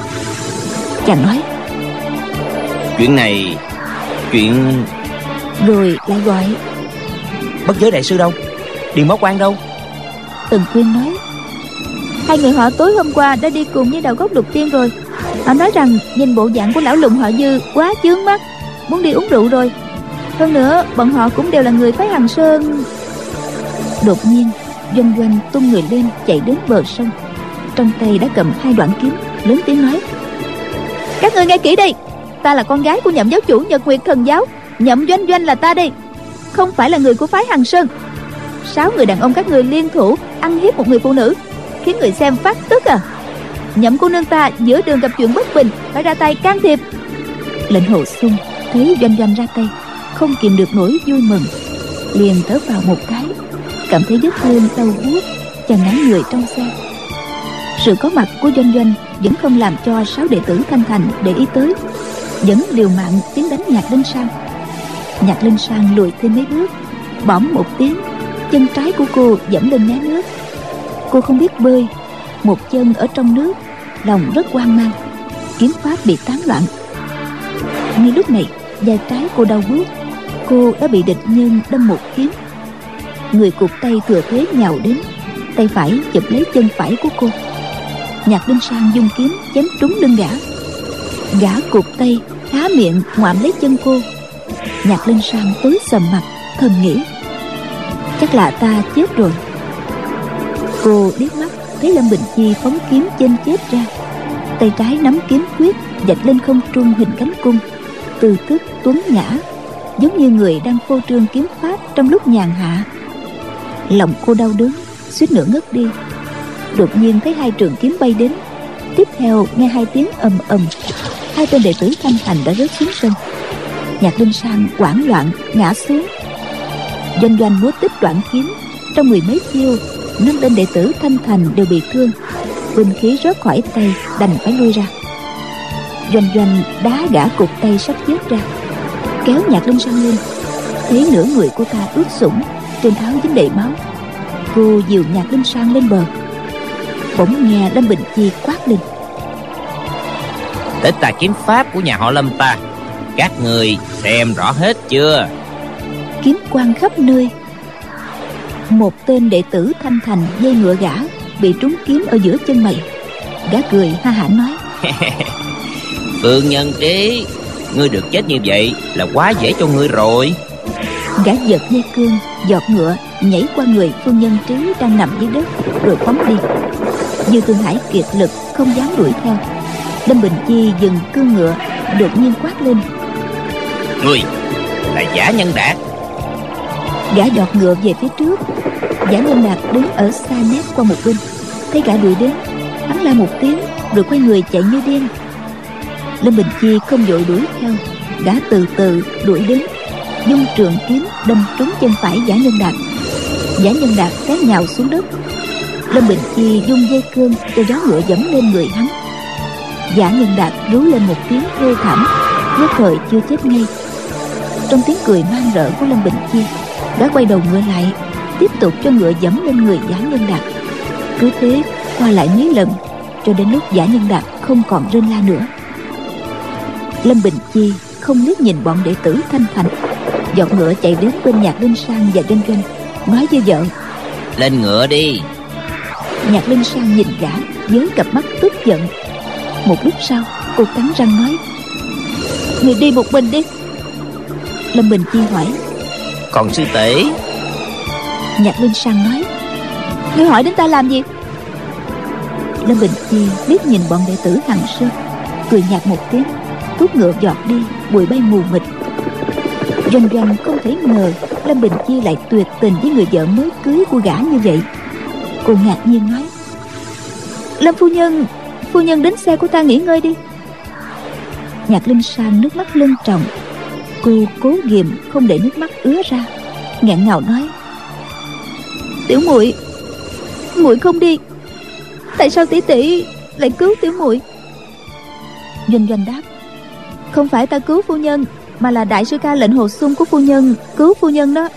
Chàng nói: Chuyện này, chuyện... Rồi lại gọi: Bất Giới đại sư đâu? Điền Bá Quang đâu? Tần Quyên nói: Hai người họ tối hôm qua đã đi cùng với Đào Gốc Lục Tiên rồi. Họ nói rằng nhìn bộ dạng của lão lùng họ Dư quá chướng mắt, muốn đi uống rượu rồi. Hơn nữa bọn họ cũng đều là người phái Hằng Sơn. Đột nhiên Doanh Doanh tung người lên chạy đến bờ sông, trong tay đã cầm hai đoạn kiếm, lớn tiếng nói: Các ngươi nghe kỹ đi, ta là con gái của Nhậm giáo chủ Nhật Nguyệt Thần giáo, Nhậm Doanh Doanh là ta đây, không phải là người của phái Hằng Sơn. Sáu người đàn ông các ngươi liên thủ ăn hiếp một người phụ nữ, khiến người xem phát tức à? Nhậm cô nương ta giữa đường gặp chuyện bất bình, phải ra tay can thiệp. Lệnh Hồ Xuân thấy Doanh Doanh ra tay, không kìm được nỗi vui mừng, liền thở vào một cái, cảm thấy vết thương đau buốt, chàng ngã người trong xe. Sự có mặt của Doanh Doanh vẫn không làm cho sáu đệ tử Thanh Thành để ý tới, vẫn liều mạng tiến đánh Nhạc Linh San. Nhạc Linh San lùi thêm mấy bước, bõm một tiếng, chân trái của cô dẫm lên mé nước. Cô không biết bơi, một chân ở trong nước, lòng rất hoang mang, kiếm pháp bị tán loạn. Ngay lúc này vai trái cô đau buốt, cô đã bị địch nhân đâm một kiếm. Người cụt tay thừa thế nhào đến, tay phải chụp lấy chân phải của cô. Nhạc Linh San dung kiếm chém trúng lưng gã. Gã cụt tay há miệng ngoạm lấy chân cô. Nhạc Linh San tối sầm mặt, thầm nghĩ: chắc là ta chết rồi. Cô liếc mắt thấy Lâm Bình Chi phóng kiếm chênh chết ra, tay trái nắm kiếm quyết vạch lên không trung hình cánh cung, từ thức tuấn nhã, giống như người đang phô trương kiếm pháp trong lúc nhàn hạ. Lòng cô đau đớn, suýt nữa ngất đi. Đột nhiên thấy hai trường kiếm bay đến, tiếp theo nghe hai tiếng ầm ầm, hai tên đệ tử Thanh Thành đã rớt xuống sân. Nhạc Linh Sang hoảng loạn ngã xuống. Doanh Doanh múa tích đoạn kiếm, trong mười mấy chiêu, năm tên đệ tử Thanh Thành đều bị thương, binh khí rớt khỏi tay, đành phải lui ra. Doanh Doanh đá gã cụt tay sắp chết ra, kéo Nhạc Linh Sang lên, thấy nửa người cô ta ướt sũng, trên áo dính đầy máu. Cô dìu Nhạc Linh Sang lên bờ. Bỗng nghe Lâm Bình Chi quát lên: Tịch tà kiếm pháp của nhà họ Lâm ta, các người xem rõ hết chưa? Kiếm quang khắp nơi. Một tên đệ tử Thanh Thành dây ngựa gã, bị trúng kiếm ở giữa chân mày. Gã cười ha hả nói: Phương Nhân Trí, ngươi được chết như vậy là quá dễ cho ngươi rồi. Gã giật dây cương, giọt ngựa nhảy qua người Phương Nhân Trí đang nằm dưới đất, rồi phóng đi. Dư Thương Hải kiệt lực không dám đuổi theo. Lâm Bình Chi dừng cương ngựa, đột nhiên quát lên: Ngươi là Giả Nhân Đạt. Gã giọt ngựa về phía trước. Giả Nhân Đạt đứng ở xa nét qua một bên, thấy gã đuổi đến, hắn la một tiếng rồi quay người chạy như điên. Lâm Bình Chi không vội đuổi theo, gã từ từ đuổi đến, dung trường kiếm đâm trúng chân phải Giả Nhân Đạt. Giả Nhân Đạt té nhào xuống đất. Lâm Bình Chi dung dây cương cho gió ngựa dẫm lên người hắn. Giả Nhân Đạt rú lên một tiếng thê thảm, nhất thời chưa chết ngay. Trong tiếng cười man rợ của Lâm Bình Chi, gã quay đầu ngựa lại, tiếp tục cho ngựa dẫm lên người Giả Nhân Đạt. Cứ thế qua lại mấy lần, cho đến lúc Giả Nhân Đạt không còn rên la nữa. Lâm Bình Chi không liếc nhìn bọn đệ tử Thanh Thành, giọt ngựa chạy đến bên Nhạc Linh Sang và Doanh Doanh, nói với vợ: Lên ngựa đi. Nhạc Linh Sang nhìn gã với cặp mắt tức giận. Một lúc sau, cô cắn răng nói: Người đi một mình đi. Lâm Bình Chi hỏi: Còn sư tỷ? Nhạc Linh Sang nói: Ngươi hỏi đến ta làm gì? Lâm Bình Chi liếc nhìn bọn đệ tử Hằng Sơn, cười nhạt một tiếng, thúc ngựa giọt đi, bụi bay mù mịt. Doanh Doanh không thể ngờ Lâm Bình Chi lại tuyệt tình với người vợ mới cưới của gã như vậy. Cô ngạc nhiên nói: Lâm phu nhân, phu nhân đến xe của ta nghỉ ngơi đi. Nhạc Linh Sang nước mắt lưng tròng. Cô cố ghìm không để nước mắt ứa ra, nghẹn ngào nói: Tiểu muội, muội không đi. Tại sao tỷ tỷ lại cứu tiểu muội? Doanh Doanh đáp: Không phải ta cứu phu nhân, mà là đại sư ca Lệnh Hồ Xung của phu nhân cứu phu nhân đó.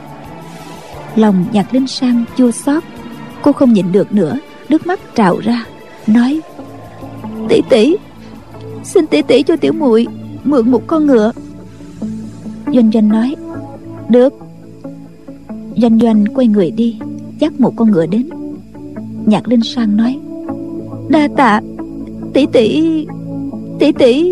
Lòng Nhạc Linh Sang chua xót, cô không nhịn được nữa, nước mắt trào ra, nói: Tỷ tỷ, xin tỷ tỷ cho tiểu muội mượn một con ngựa. Doanh Doanh nói: Được. Doanh Doanh quay người đi, dắt một con ngựa đến. Nhạc Linh Sang nói: Đa tạ tỷ tỷ, tỷ tỷ.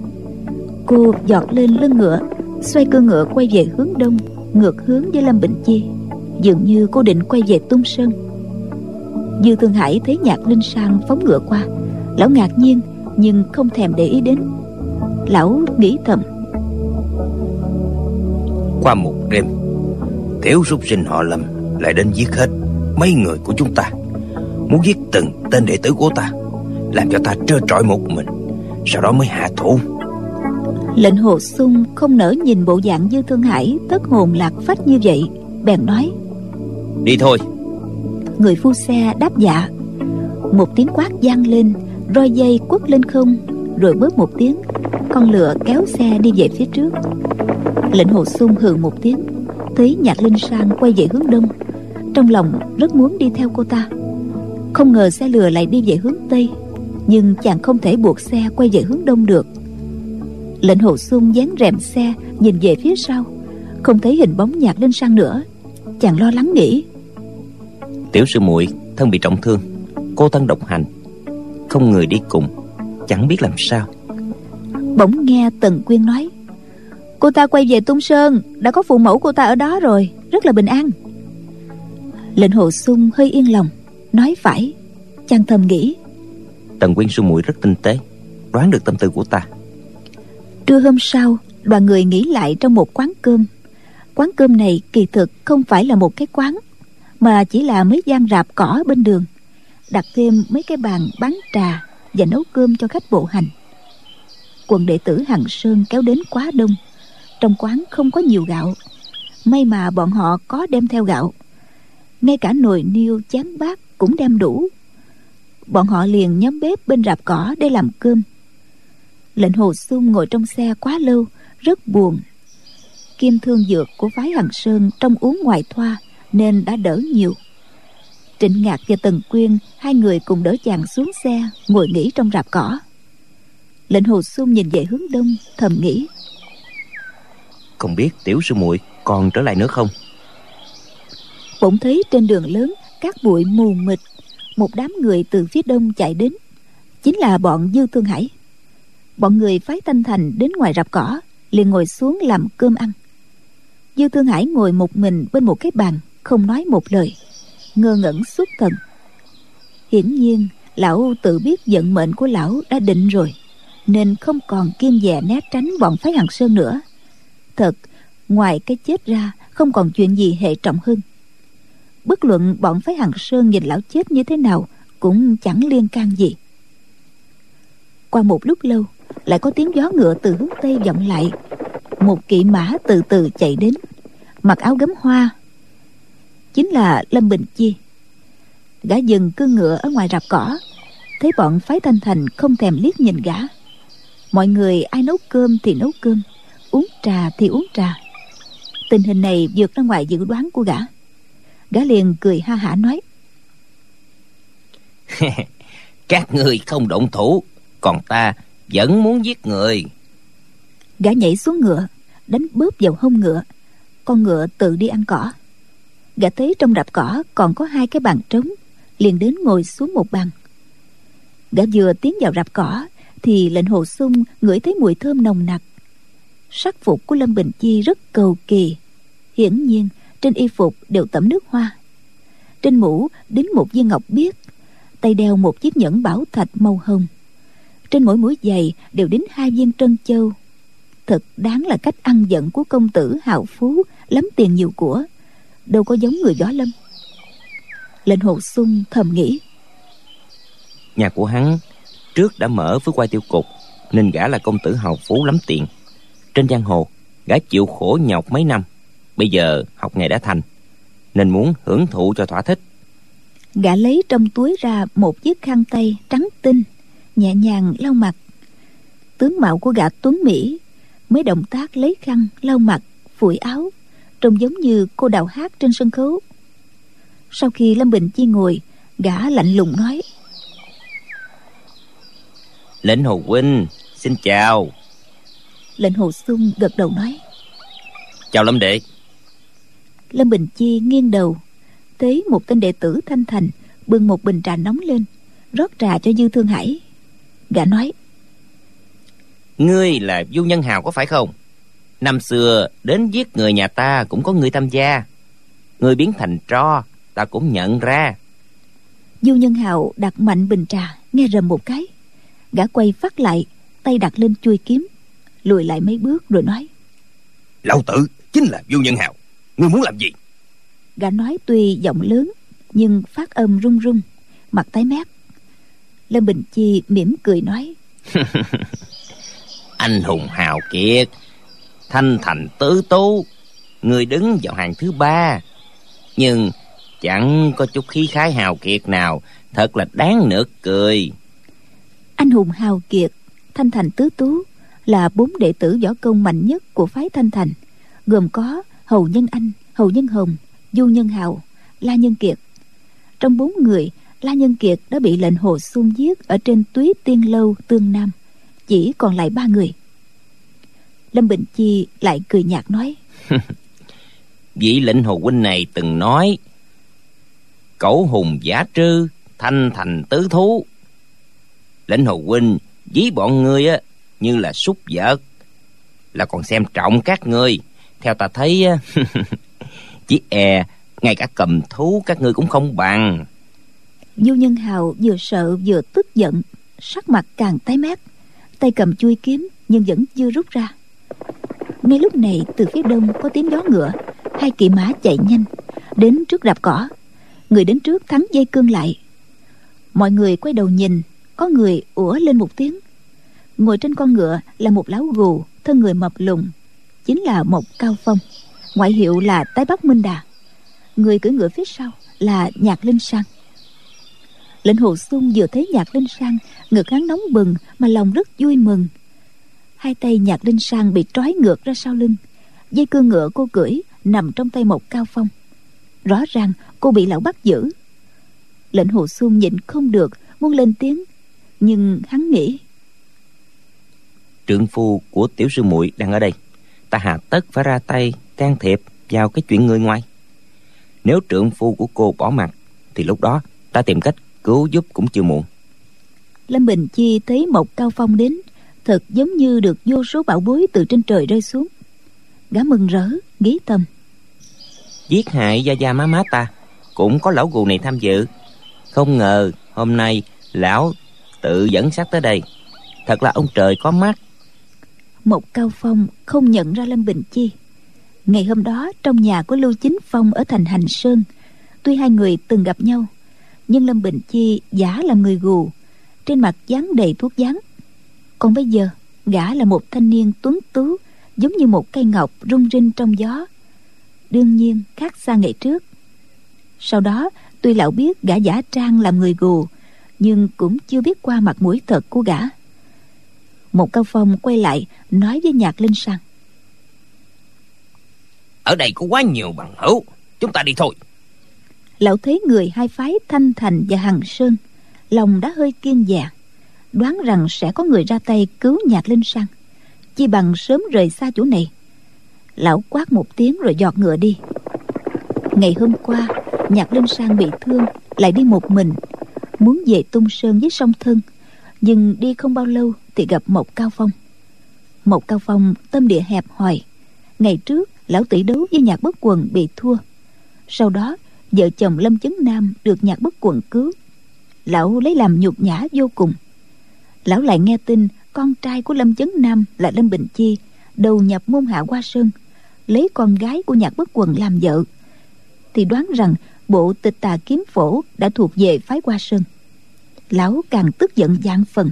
Cô giọt lên lưng ngựa, xoay cương ngựa quay về hướng đông, ngược hướng với Lâm Bình Chi, dường như cô định quay về Tung Sơn. Dư Thương Hải thấy Nhạc Linh Sang phóng ngựa qua, lão ngạc nhiên nhưng không thèm để ý đến. Lão nghĩ thầm: Qua một đêm, tiểu súc sinh họ Lâm lại đến giết hết mấy người của chúng ta, muốn giết từng tên đệ tử của ta, làm cho ta trơ trọi một mình, sau đó mới hạ thủ. Lệnh Hồ Xung không nỡ nhìn bộ dạng Dư Thương Hải thất hồn lạc phách như vậy, bèn nói: Đi thôi. Người phu xe đáp dạ. Một tiếng quát vang lên, roi dây quất lên không, rồi bớt một tiếng, con lừa kéo xe đi về phía trước. Lệnh Hồ Xung hừ một tiếng, thấy Nhạc Linh Sang quay về hướng đông, trong lòng rất muốn đi theo cô ta. Không ngờ xe lừa lại đi về hướng tây, nhưng chàng không thể buộc xe quay về hướng đông được. Lệnh Hồ Xung dán rèm xe nhìn về phía sau, không thấy hình bóng Nhạc Linh Sang nữa. Chàng lo lắng nghĩ: Tiểu sư muội thân bị trọng thương, cô thân độc hành, không người đi cùng, chẳng biết làm sao. Bỗng nghe Tần Quyên nói: Cô ta quay về Tung Sơn, đã có phụ mẫu cô ta ở đó rồi, rất là bình an. Lệnh Hồ Xung hơi yên lòng, nói phải. Chàng thầm nghĩ, Tần Quyên sư muội rất tinh tế, đoán được tâm tư của ta. Trưa hôm sau, đoàn người nghỉ lại trong một quán cơm. Quán cơm này kỳ thực không phải là một cái quán, mà chỉ là mấy gian rạp cỏ bên đường, đặt thêm mấy cái bàn bán trà và nấu cơm cho khách bộ hành. Quần đệ tử Hằng Sơn kéo đến quá đông. Trong quán không có nhiều gạo, may mà bọn họ có đem theo gạo. Ngay cả nồi niêu chén bát cũng đem đủ. Bọn họ liền nhóm bếp bên rạp cỏ để làm cơm. Lệnh Hồ Xung ngồi trong xe quá lâu, rất buồn. Kim thương dược của phái Hằng Sơn trong uống ngoài thoa nên đã đỡ nhiều. Trịnh Ngạc và Tần Quyên, hai người cùng đỡ chàng xuống xe, ngồi nghỉ trong rạp cỏ. Lệnh Hồ Xung nhìn về hướng đông, thầm nghĩ, Không biết tiểu sư muội còn trở lại nữa không? bỗng thấy trên đường lớn cát bụi mù mịt, một đám người từ phía đông chạy đến, chính là bọn Dư Thương Hải. Bọn người phái Thanh Thành đến ngoài rạp cỏ, liền ngồi xuống làm cơm ăn. Dư Thương Hải ngồi một mình bên một cái bàn, không nói một lời, ngơ ngẩn xuất thần. Hiển nhiên lão tự biết vận mệnh của lão đã định rồi, nên không còn kiêng dè né tránh bọn phái Hằng Sơn nữa. Thật, ngoài cái chết ra không còn chuyện gì hệ trọng hơn. Bất luận bọn phái Hằng Sơn nhìn lão chết như thế nào cũng chẳng liên can gì. Qua một lúc lâu, lại có tiếng gió ngựa từ hướng tây vọng lại. Một kỵ mã từ từ chạy đến, mặc áo gấm hoa, chính là Lâm Bình Chi. Gã dừng cương ngựa ở ngoài rạp cỏ, thấy bọn phái Thanh Thành không thèm liếc nhìn gã. Mọi người ai nấu cơm thì nấu cơm, uống trà thì uống trà. Tình hình này vượt ra ngoài dự đoán của gã. Gã liền cười ha hả nói, Các ngươi không động thủ, còn ta vẫn muốn giết người. Gã nhảy xuống ngựa, đánh bóp vào hông ngựa. Con ngựa tự đi ăn cỏ. Gã thấy trong rạp cỏ còn có hai cái bàn trống, liền đến ngồi xuống một bàn. Gã vừa tiến vào rạp cỏ thì Lệnh Hồ Xung ngửi thấy mùi thơm nồng nặc. Sắc phục của Lâm Bình Chi rất cầu kỳ. Hiển nhiên trên y phục đều tẩm nước hoa. Trên mũ đính một viên ngọc biếc, tay đeo một chiếc nhẫn bảo thạch màu hồng. Trên mỗi mũi giày đều đính hai viên trân châu. Thật đáng là cách ăn giận của công tử hào phú, lắm tiền nhiều của, đâu có giống người võ lâm. Lệnh Hồ Xung thầm nghĩ, Nhà của hắn trước đã mở với Quai Tiêu Cục, nên gã là công tử hào phú lắm tiền. Trên giang hồ gã chịu khổ nhọc mấy năm, bây giờ học nghề đã thành, nên muốn hưởng thụ cho thỏa thích. Gã lấy trong túi ra một chiếc khăn tay trắng tinh, nhẹ nhàng lau mặt. Tướng mạo của gã tuấn mỹ, mấy động tác lấy khăn lau mặt, phủi áo, trông giống như cô đào hát trên sân khấu. Sau khi Lâm Bình Chi ngồi, gã lạnh lùng nói, Lệnh Hồ huynh, xin chào. Lệnh Hồ Xung gật đầu nói, Chào Lâm đệ. Lâm Bình Chi nghiêng đầu, thấy một tên đệ tử Thanh Thành bưng một bình trà nóng lên, rót trà cho Dư Thương Hải. Gã nói, Ngươi là Du Nhân Hào có phải không? Năm xưa đến giết người nhà ta cũng có người tham gia. Ngươi biến thành tro, ta cũng nhận ra. Du Nhân Hào đặt mạnh bình trà, nghe rầm một cái. Gã quay phát lại, tay đặt lên chuôi kiếm, lùi lại mấy bước rồi nói, Lão tử chính là Du Nhân Hào, ngươi muốn làm gì? Gã nói tuy giọng lớn nhưng phát âm run run, mặt tái mét. Lâm Bình Chi mỉm cười nói, Anh hùng hào kiệt, thanh thành tứ tú, ngươi đứng vào hàng thứ ba, nhưng chẳng có chút khí khái hào kiệt nào, thật là đáng nực cười. anh hùng hào kiệt, thanh thành tứ tú là bốn đệ tử võ công mạnh nhất của phái Thanh Thành, gồm có Hầu Nhân Anh, Hầu Nhân Hồng, Du Nhân Hào, La Nhân Kiệt. Trong bốn người, La Nhân Kiệt đã bị Lệnh Hồ Xung giết ở trên Túy Tiên Lâu Tương Nam, chỉ còn lại ba người. Lâm Bình Chi lại cười nhạt nói, Vị Lệnh Hồ huynh này từng nói, cẩu hùng giả trư, thanh thành tứ thú. Lệnh Hồ huynh ví bọn ngươi á như là súc vật, là còn xem trọng các ngươi. Theo ta thấy á, chỉ e Ngay cả cầm thú các ngươi cũng không bằng. Du Nhân Hào vừa sợ vừa tức giận, sắc mặt càng tái mét, tay cầm chuôi kiếm nhưng vẫn chưa rút ra. Ngay lúc này từ phía đông có tiếng gió ngựa, hai kỵ mã chạy nhanh đến trước rạp cỏ. Người đến trước thắng dây cương lại. Mọi người quay đầu nhìn, có người ủa lên một tiếng. Ngồi trên con ngựa là một lão gù, thân người mập lùn, chính là Mộc Cao Phong, ngoại hiệu là Tái Bắc Minh Đà. Người cưỡi ngựa phía sau là Nhạc Linh Sang. Lệnh Hồ Xung vừa thấy Nhạc Linh Sang, ngực hắn nóng bừng mà lòng rất vui mừng. Hai tay Nhạc Linh Sang bị trói ngược ra sau lưng, dây cương ngựa cô cưỡi nằm trong tay Mộc Cao Phong. Rõ ràng cô bị lão bắt giữ. Lệnh Hồ Xung nhịn không được muốn lên tiếng, nhưng hắn nghĩ, trượng phu của tiểu sư muội đang ở đây, ta hà tất phải ra tay can thiệp vào cái chuyện người ngoài. Nếu trượng phu của cô bỏ mặt thì lúc đó ta tìm cách cứu giúp cũng chưa muộn. Lâm Bình Chi thấy Mộc Cao Phong đến, thật giống như được vô số bảo bối từ trên trời rơi xuống. Gã mừng rỡ nghĩ thầm, giết hại gia gia má má ta cũng có lão gù này tham dự. Không ngờ hôm nay lão tự dẫn xác tới đây, thật là ông trời có mắt. Mộc Cao Phong không nhận ra Lâm Bình Chi. Ngày hôm đó trong nhà của Lưu Chính Phong ở thành Hành Sơn, tuy hai người từng gặp nhau, nhưng Lâm Bình Chi giả làm người gù, trên mặt dán đầy thuốc dán. Còn bây giờ gã là một thanh niên tuấn tú, giống như một cây ngọc rung rinh trong gió. Đương nhiên khác xa ngày trước. Sau đó tuy lão biết gã giả trang làm người gù, nhưng cũng chưa biết qua mặt mũi thật của gã. Một Cao Phong quay lại nói với Nhạc Linh Sang, ở đây có quá nhiều bằng hữu, chúng ta đi thôi. Lão thấy người hai phái Thanh Thành và Hằng Sơn, lòng đã hơi kiên dạ, đoán rằng sẽ có người ra tay cứu Nhạc Linh Sang, chi bằng sớm rời xa chỗ này. Lão quát một tiếng rồi giọt ngựa đi. Ngày hôm qua Nhạc Linh Sang bị thương, lại đi một mình, muốn về Tung Sơn với song thân, nhưng đi không bao lâu thì gặp Mộc Cao Phong. Mộc Cao Phong tâm địa hẹp hòi. Ngày trước lão tỷ đấu với Nhạc Bất Quần bị thua, sau đó vợ chồng Lâm Chấn Nam được Nhạc Bất Quần cứu. Lão lấy làm nhục nhã vô cùng. Lão lại nghe tin con trai của Lâm Chấn Nam là Lâm Bình Chi đầu nhập môn hạ Hoa Sơn, lấy con gái của Nhạc Bất Quần làm vợ, thì đoán rằng bộ Tịch Tà Kiếm Phổ đã thuộc về phái Hoa Sơn. Lão càng tức giận vạn phần.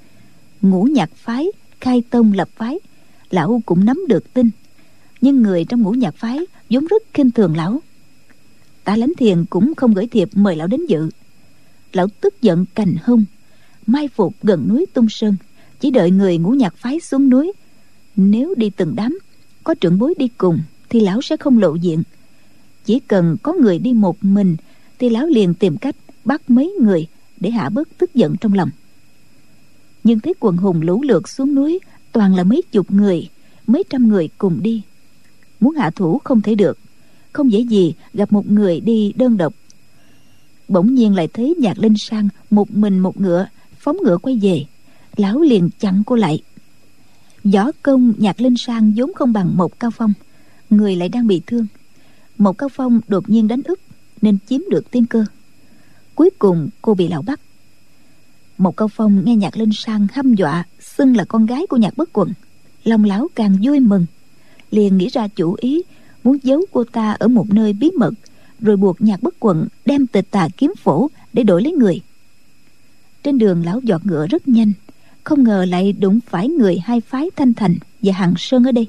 Ngũ Nhạc phái khai tông lập phái, lão cũng nắm được tin, nhưng người trong Ngũ Nhạc phái vốn rất khinh thường lão. Tạ Lãnh Thiền cũng không gửi thiệp mời lão đến dự. Lão tức giận cành hung, mai phục gần núi Tung Sơn, chỉ đợi người Ngũ Nhạc phái xuống núi. Nếu đi từng đám, có trưởng bối đi cùng thì lão sẽ không lộ diện. Chỉ cần có người đi một mình thì lão liền tìm cách bắt mấy người để hạ bớt tức giận trong lòng. Nhưng thấy quần hùng lũ lượt xuống núi, toàn là mấy chục người, mấy trăm người cùng đi, muốn hạ thủ không thể được, không dễ gì gặp một người đi đơn độc. Bỗng nhiên lại thấy Nhạc Linh Sang một mình một ngựa phóng ngựa quay về. Lão liền chặn cô lại. Võ công Nhạc Linh Sang vốn không bằng Mộc Cao Phong, người lại đang bị thương. Mộc Cao Phong đột nhiên đánh úp nên chiếm được tiên cơ. Cuối cùng cô bị lão bắt. Mộc Cao Phong nghe Nhạc Linh Sang hăm dọa xưng là con gái của Nhạc Bất Quần, lòng lão càng vui mừng, liền nghĩ ra chủ ý muốn giấu cô ta ở một nơi bí mật, rồi buộc Nhạc Bất Quần đem Tịch Tà Kiếm Phổ để đổi lấy người. Trên đường lão giọt ngựa rất nhanh, không ngờ lại đụng phải người hai phái Thanh Thành và Hằng Sơn ở đây.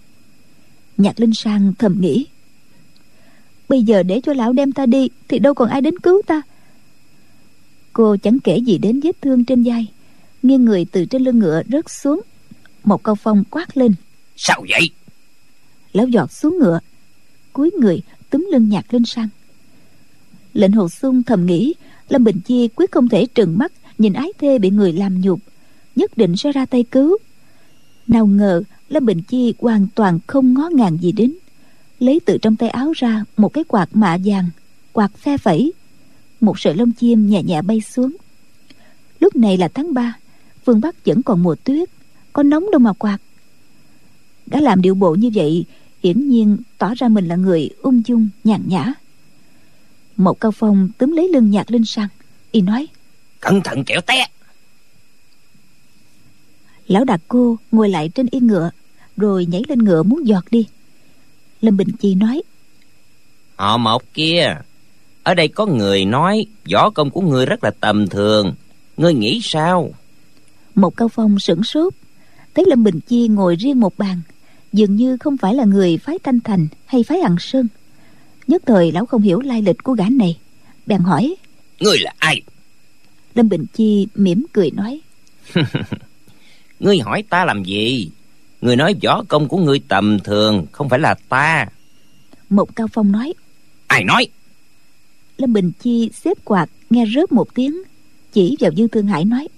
Nhạc Linh Sang thầm nghĩ, bây giờ để cho lão đem ta đi thì đâu còn ai đến cứu ta. Cô chẳng kể gì đến vết thương trên vai, nghiêng người từ trên lưng ngựa rớt xuống. Một Cao Phong quát lên, sao vậy? Lão giọt xuống ngựa, cúi người túm lưng Nhạc Linh Sang. Lệnh Hồ Xung thầm nghĩ Lâm Bình Chi quyết không thể trừng mắt nhìn ái thê bị người làm nhục, nhất định sẽ ra tay cứu. Nào ngờ Lâm Bình Chi hoàn toàn không ngó ngàng gì đến, lấy từ trong tay áo ra một cái quạt mạ vàng, quạt phe phẩy, một sợi lông chim nhẹ nhẹ bay xuống. Lúc này là tháng ba, phương Bắc vẫn còn mùa tuyết, có nóng đâu mà quạt. Đã làm điệu bộ như vậy, hiển nhiên tỏ ra mình là người ung dung nhàn nhã. Một Cao Phong túm lấy lưng Nhạc Linh San, y nói: Cẩn thận kẻo té. Lão Đạt Cô ngồi lại trên yên ngựa, rồi nhảy lên ngựa muốn giọt đi. Lâm Bình Chi nói: Họ Một kia, ở đây có người nói võ công của ngươi rất là tầm thường, ngươi nghĩ sao? Một Cao Phong sửng sốt, thấy Lâm Bình Chi ngồi riêng một bàn, dường như không phải là người phái Thanh Thành hay phái Hằng Sơn. Nhất thời lão không hiểu lai lịch của gã này, bèn hỏi: Ngươi là ai? Lâm Bình Chi mỉm cười nói: Ngươi hỏi ta làm gì? Ngươi nói võ công của ngươi tầm thường, không phải là ta. Một Cao Phong nói: Ai nói? Lâm Bình Chi xếp quạt nghe rớt một tiếng, chỉ vào Dư Thương Hải nói: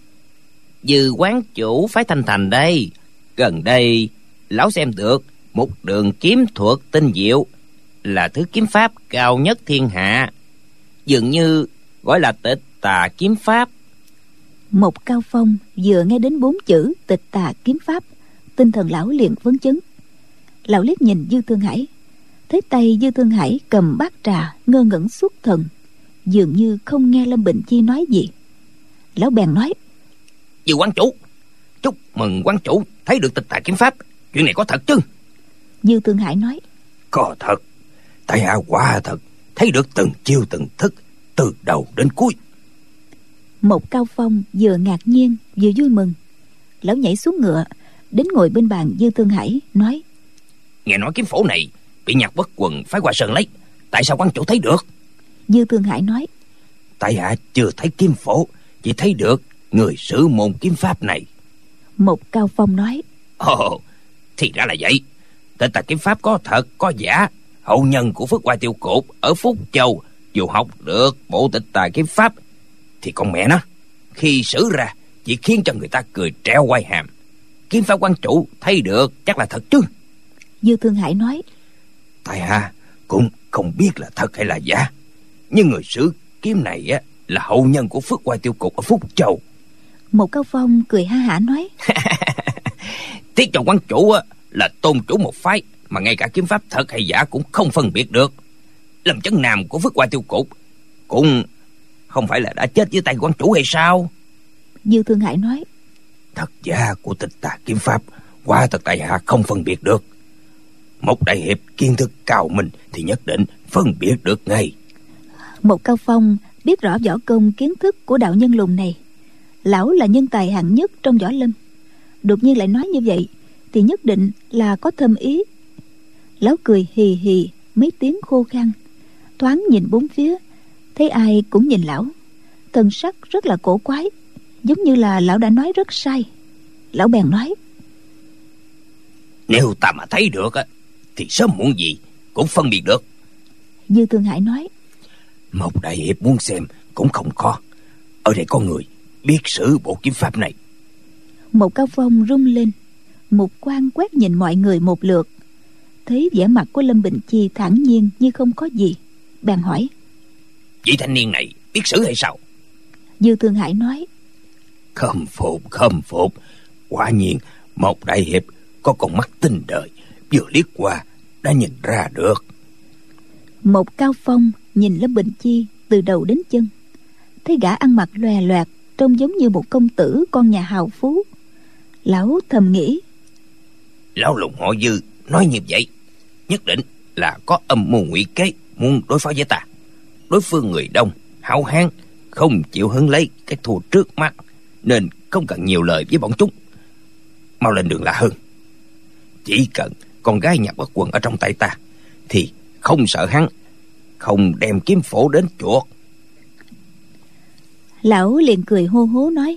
Dư quán chủ phái Thanh Thành đây. Gần đây lão xem được một đường kiếm thuật tinh diệu, là thứ kiếm pháp cao nhất thiên hạ, dường như gọi là Tịch Tà kiếm pháp. Một Cao Phong vừa nghe đến bốn chữ Tịch Tà kiếm pháp, tinh thần lão liền phấn chấn. Lão liếc nhìn Dư Thương Hải, thấy tay Dư Thương Hải cầm bát trà ngơ ngẩn xuất thần, dường như không nghe Lâm Bình Chi nói gì. Lão bèn nói: Dư quán chủ, chúc mừng quán chủ thấy được Tịch Tà kiếm pháp. Chuyện này có thật chứ? Dư Thương Hải nói: Có thật. Tại hạ quả thật thấy được từng chiêu từng thức, từ đầu đến cuối. Một Cao Phong vừa ngạc nhiên vừa vui mừng. Lão nhảy xuống ngựa, đến ngồi bên bàn Dư Thương Hải, nói: Nghe nói kiếm phổ này bị Nhạc Bất Quần phái qua sơn lấy, tại sao quán chủ thấy được? Dư Thương Hải nói: Tại hạ chưa thấy kiếm phổ, chỉ thấy được người sử môn kiếm pháp này. Một Cao Phong nói: Ồ, thì ra là vậy. Tịch Tà kiếm pháp có thật có giả. Hậu nhân của Phước Hoa Tiêu Cột ở Phúc Châu dù học được bộ Tịch Tà kiếm pháp thì con mẹ nó, khi sử ra chỉ khiến cho người ta cười treo quai hàm. Kiếm pháp quan chủ thấy được chắc là thật chứ? Dư Thương Hải nói: Tại hạ cũng không biết là thật hay là giả, nhưng người sử kiếm này á là hậu nhân của Phước Hoa Tiêu Cột ở Phúc Châu. Một Cao Phong cười ha hả nói: Tiếc cho quán chủ á là tôn chủ một phái mà ngay cả kiếm pháp thật hay giả cũng không phân biệt được. Lâm Chấn Nam của Phước Hoa Tiêu Cột cũng không phải là đã chết dưới tay quán chủ hay sao? Dư Thương Hải nói: Thật giả của Tịch Tà kiếm pháp quả thật tại hạ không phân biệt được. Một đại hiệp kiến thức cao minh thì nhất định phân biệt được ngay. Một Cao Phong biết rõ võ công kiến thức của đạo nhân lùn này. Lão là nhân tài hạng nhất trong võ lâm, đột nhiên lại nói như vậy thì nhất định là có thâm ý. Lão cười hì hì mấy tiếng khô khan, thoáng nhìn bốn phía, thấy ai cũng nhìn lão, thần sắc rất là cổ quái, giống như là lão đã nói rất sai. Lão bèn nói: Nếu ta mà thấy được á thì sớm muộn gì cũng phân biệt được. Dư Thương Hải nói: Một đại hiệp muốn xem cũng không khó. Ở đây có người biết sử bộ kiếm pháp này. Một Cao Phong rung lên, một quan quét nhìn mọi người một lượt, thấy vẻ mặt của Lâm Bình Chi thản nhiên như không có gì, bèn hỏi: Vị thanh niên này biết sử hay sao? Dư Thương Hải nói: Khâm phục, khâm phục. Quả nhiên một đại hiệp có con mắt tinh đời, vừa liếc qua đã nhìn ra được. Một Cao Phong nhìn Lâm Bình Chi từ đầu đến chân, thấy gã ăn mặc lòe loẹt, trông giống như một công tử con nhà hào phú. Lão thầm nghĩ: Lão Lùng họ Dư nói như vậy nhất định là có âm mưu ngụy kế muốn đối phó với ta. Đối phương người đông háo hán, không chịu hứng lấy cái thua trước mắt, nên không cần nhiều lời với bọn chúng. Mau lên đường là hơn. Chỉ cần con gái Nhạc Bất Quần ở trong tay ta thì không sợ hắn không đem kiếm phổ đến chuột. Lão liền cười hô hố nói: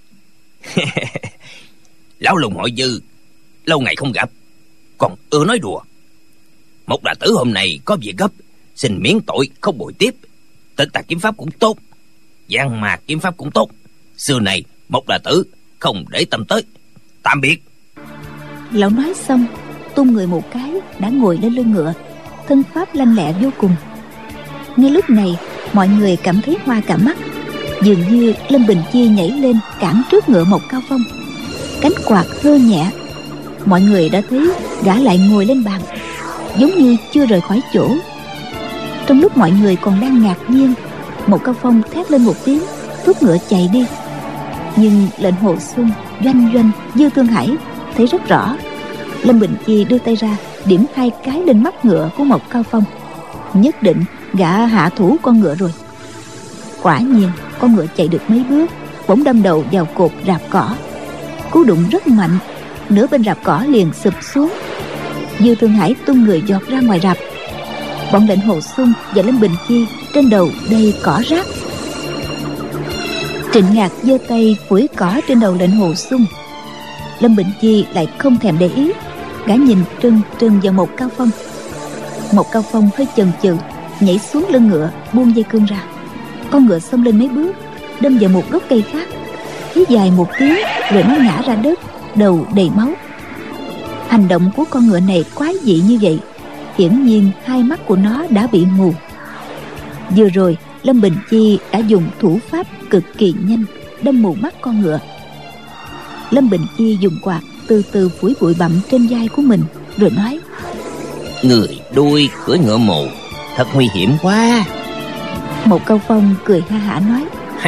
Lão Lùng họ Dư lâu ngày không gặp, còn ưa nói đùa. Một đà tử hôm nay có việc gấp, xin miễn tội không bồi tiếp. Tịch Tà kiếm pháp cũng tốt, Giang Mạc kiếm pháp cũng tốt, xưa này một đà tử không để tâm tới. Tạm biệt. Lão nói xong tung người một cái đã ngồi lên lưng ngựa, thân pháp lanh lẹ vô cùng. Ngay lúc này mọi người cảm thấy hoa cả mắt, dường như Lâm Bình Chi nhảy lên cản trước ngựa Một Cao Phong, cánh quạt hơ nhẹ, mọi người đã thấy gã lại ngồi lên bàn, giống như chưa rời khỏi chỗ. Trong lúc mọi người còn đang ngạc nhiên, một Cao Phong thét lên một tiếng, thúc ngựa chạy đi. Nhưng lệnh Hồ Xuân, Doanh Doanh, Dư Thương Hải thấy rất rõ. Lâm Bình Chi đưa tay ra điểm hai cái lên mắt ngựa của một Cao Phong. Nhất định gã hạ thủ con ngựa rồi. Quả nhiên con ngựa chạy được mấy bước, bỗng đâm đầu vào cột rạp cỏ. Cú đụng rất mạnh, nửa bên rạp cỏ liền sụp xuống. Dư Thương Hải tung người giọt ra ngoài rạp. Bọn lệnh Hồ Xuân và Lâm Bình Chi trên đầu đầy cỏ rác. Trịnh Ngạc giơ tay phủi cỏ trên đầu lệnh Hồ Xuân. Lâm Bình Chi lại không thèm để ý, gã nhìn trừng trừng vào một Cao Phong. Một Cao Phong hơi chần chừ, nhảy xuống lưng ngựa, buông dây cương ra. Con ngựa xông lên mấy bước, đâm vào một gốc cây khác, hí dài một tiếng rồi nó ngã ra đất, đầu đầy máu. Hành động của con ngựa này quái dị như vậy, hiển nhiên hai mắt của nó đã bị mù. Vừa rồi Lâm Bình Chi đã dùng thủ pháp cực kỳ nhanh đâm mù mắt con ngựa. Lâm Bình Chi dùng quạt từ từ phủi bụi bặm trên vai của mình, rồi nói: Người đuôi cưỡi ngựa mù thật nguy hiểm quá. Một Cao Phong cười ha hả nói: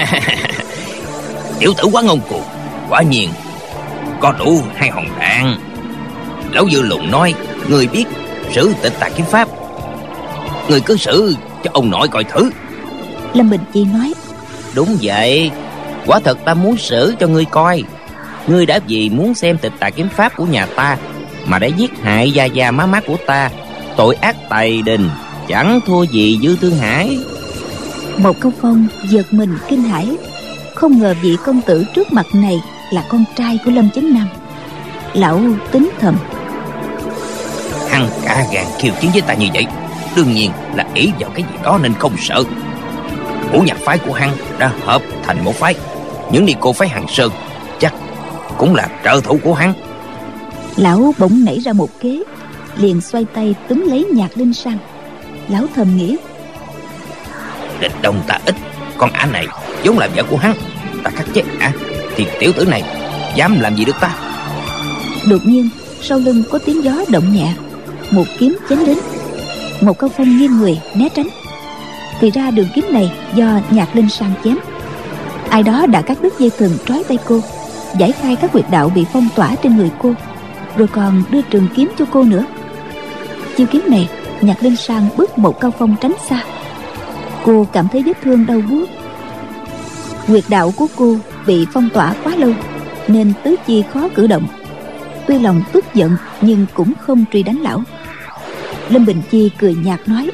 Tiểu tử quá ngông cuồng, quả nhiên có đủ hai hòn đạn. Lão Dư Lùn nói người biết sử Tịch Tà Kiếm Pháp, người cứ sử cho ông nội coi thử. Lâm Bình Chi nói: Đúng vậy, quả thật ta muốn sử cho ngươi coi. Ngươi đã vì muốn xem Tịch Tà Kiếm Pháp của nhà ta mà đã giết hại gia gia má má của ta, tội ác tày đình, chẳng thua gì Dư Thương Hải. Một Cao Phong giật mình kinh hãi, không ngờ vị công tử trước mặt này là con trai của Lâm Chấn Nam. Lão tính thầm: Hắn cả gan khiêu chiến với ta như vậy, đương nhiên là ý vào cái gì đó nên không sợ. Ngũ nhạc phái của hắn đã hợp thành một phái, những ni cô phái Hàng Sơn chắc cũng là trợ thủ của hắn. Lão bỗng nảy ra một kế, liền xoay tay túm lấy Nhạc Linh Sang. Lão thầm nghĩ: Địch đông ta ít, con ả này vốn là vợ của hắn, ta khắc chế ả thì tiểu tử này dám làm gì được ta. Đột nhiên sau lưng có tiếng gió động nhẹ, một kiếm chém đến. Một Cao Phong nghiêng người né tránh. Thì ra đường kiếm này do Nhạc Linh Sang chém. Ai đó đã cắt đứt dây thừng trói tay cô, giải khai các huyệt đạo bị phong tỏa trên người cô, rồi còn đưa trường kiếm cho cô nữa. Chiêu kiếm này Nhạc Linh Sang bước một Cao Phong tránh xa. Cô cảm thấy vết thương đau buốt. Huyệt đạo của cô bị phong tỏa quá lâu nên tứ chi khó cử động. Tuy lòng tức giận nhưng cũng không truy đánh lão. Lâm Bình Chi cười nhạt nói: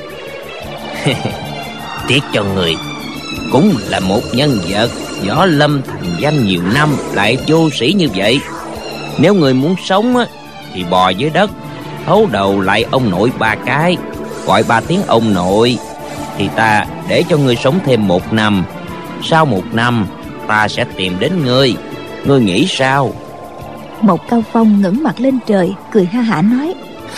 Tiếc cho người, cũng là một nhân vật võ lâm thành danh nhiều năm lại vô sĩ như vậy. Nếu người muốn sống á, thì bò dưới đất, thấu đầu lại ông nội ba cái, gọi ba tiếng ông nội, thì ta để cho ngươi sống thêm một năm. Sau một năm ta sẽ tìm đến ngươi. Ngươi nghĩ sao? Một Cao Phong ngẩng mặt lên trời, cười ha hả nói: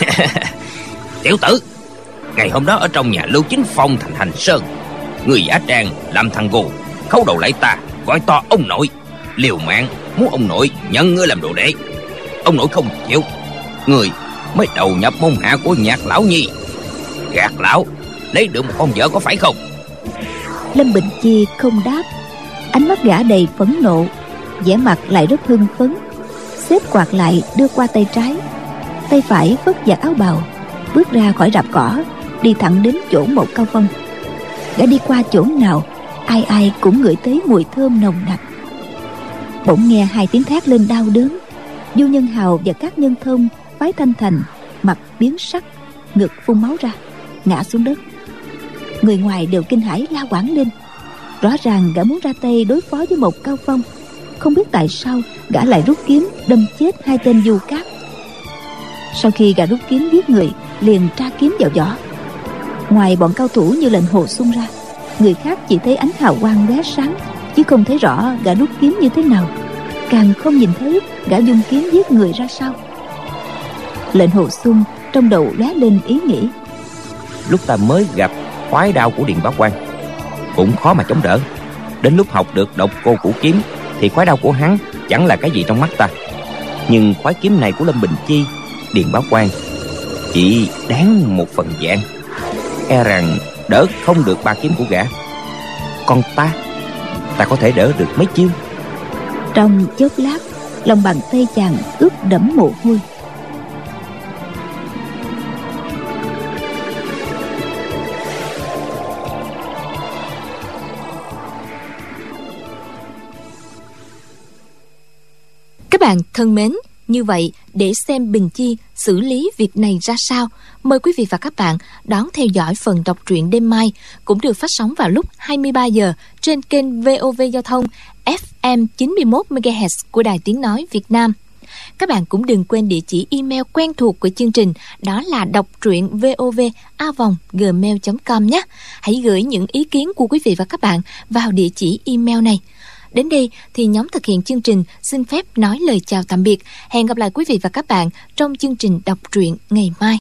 Tiểu tử, ngày hôm đó ở trong nhà Lưu Chính Phong thành Hành Sơn, người giả trang làm thằng gù, khấu đầu lại ta, gọi to ông nội, liều mạng muốn ông nội nhận ngươi làm đồ đệ. Ông nội không chịu, người mới đầu nhập môn hạ của Nhạc lão nhi, gạt lão lấy được một con vợ, có phải không? Lâm Bình Chi không đáp. Ánh mắt gã đầy phẫn nộ, vẻ mặt lại rất hưng phấn. Xếp quạt lại đưa qua tay trái, tay phải phất giặt áo bào, bước ra khỏi rạp cỏ, đi thẳng đến chỗ một Cao Phong. Gã đi qua chỗ nào, ai ai cũng ngửi thấy mùi thơm nồng nặc. Bỗng nghe hai tiếng thét lên đau đớn. Du Nhân Hào và các nhân thông phái Thanh Thành mặt biến sắc, ngực phun máu ra, ngã xuống đất. Người ngoài đều kinh hãi la quảng lên. Rõ ràng gã muốn ra tay đối phó với một Cao Phong, không biết tại sao gã lại rút kiếm đâm chết hai tên du cát. Sau khi gã rút kiếm giết người, liền tra kiếm vào vỏ. Ngoài bọn cao thủ như lệnh Hồ Xuân ra, người khác chỉ thấy ánh hào quang lóe sáng, chứ không thấy rõ gã rút kiếm như thế nào, càng không nhìn thấy gã dùng kiếm giết người ra sao. Lệnh Hồ Xuân trong đầu lóe lên ý nghĩ: Lúc ta mới gặp khoái đao của Điền Bá Quang cũng khó mà chống đỡ, đến lúc học được độc cô cũ kiếm thì khoái đao của hắn chẳng là cái gì trong mắt ta. Nhưng khoái kiếm này của Lâm Bình Chi, Điền Bá Quang chỉ đáng một phần vạn. e rằng đỡ không được ba kiếm của gã. Còn ta, ta có thể đỡ được mấy chiêu. Trong chốc lát, lòng bàn tay chàng ướt đẫm mồ hôi. Các bạn thân mến, như vậy để xem Bình Chi xử lý việc này ra sao, mời quý vị và các bạn đón theo dõi phần đọc truyện đêm mai, cũng được phát sóng vào lúc hai mươi ba giờ trên kênh vê o vê Giao thông ép em chín mươi mốt mê ga héc của Đài Tiếng Nói Việt Nam. Các bạn cũng đừng quên địa chỉ email quen thuộc của chương trình, đó là đọc truyện vov a vòng gmail chấm com nhé. Hãy gửi những ý kiến của quý vị và các bạn vào địa chỉ email này. Đến đây thì nhóm thực hiện chương trình xin phép nói lời chào tạm biệt. Hẹn gặp lại quý vị và các bạn trong chương trình đọc truyện ngày mai.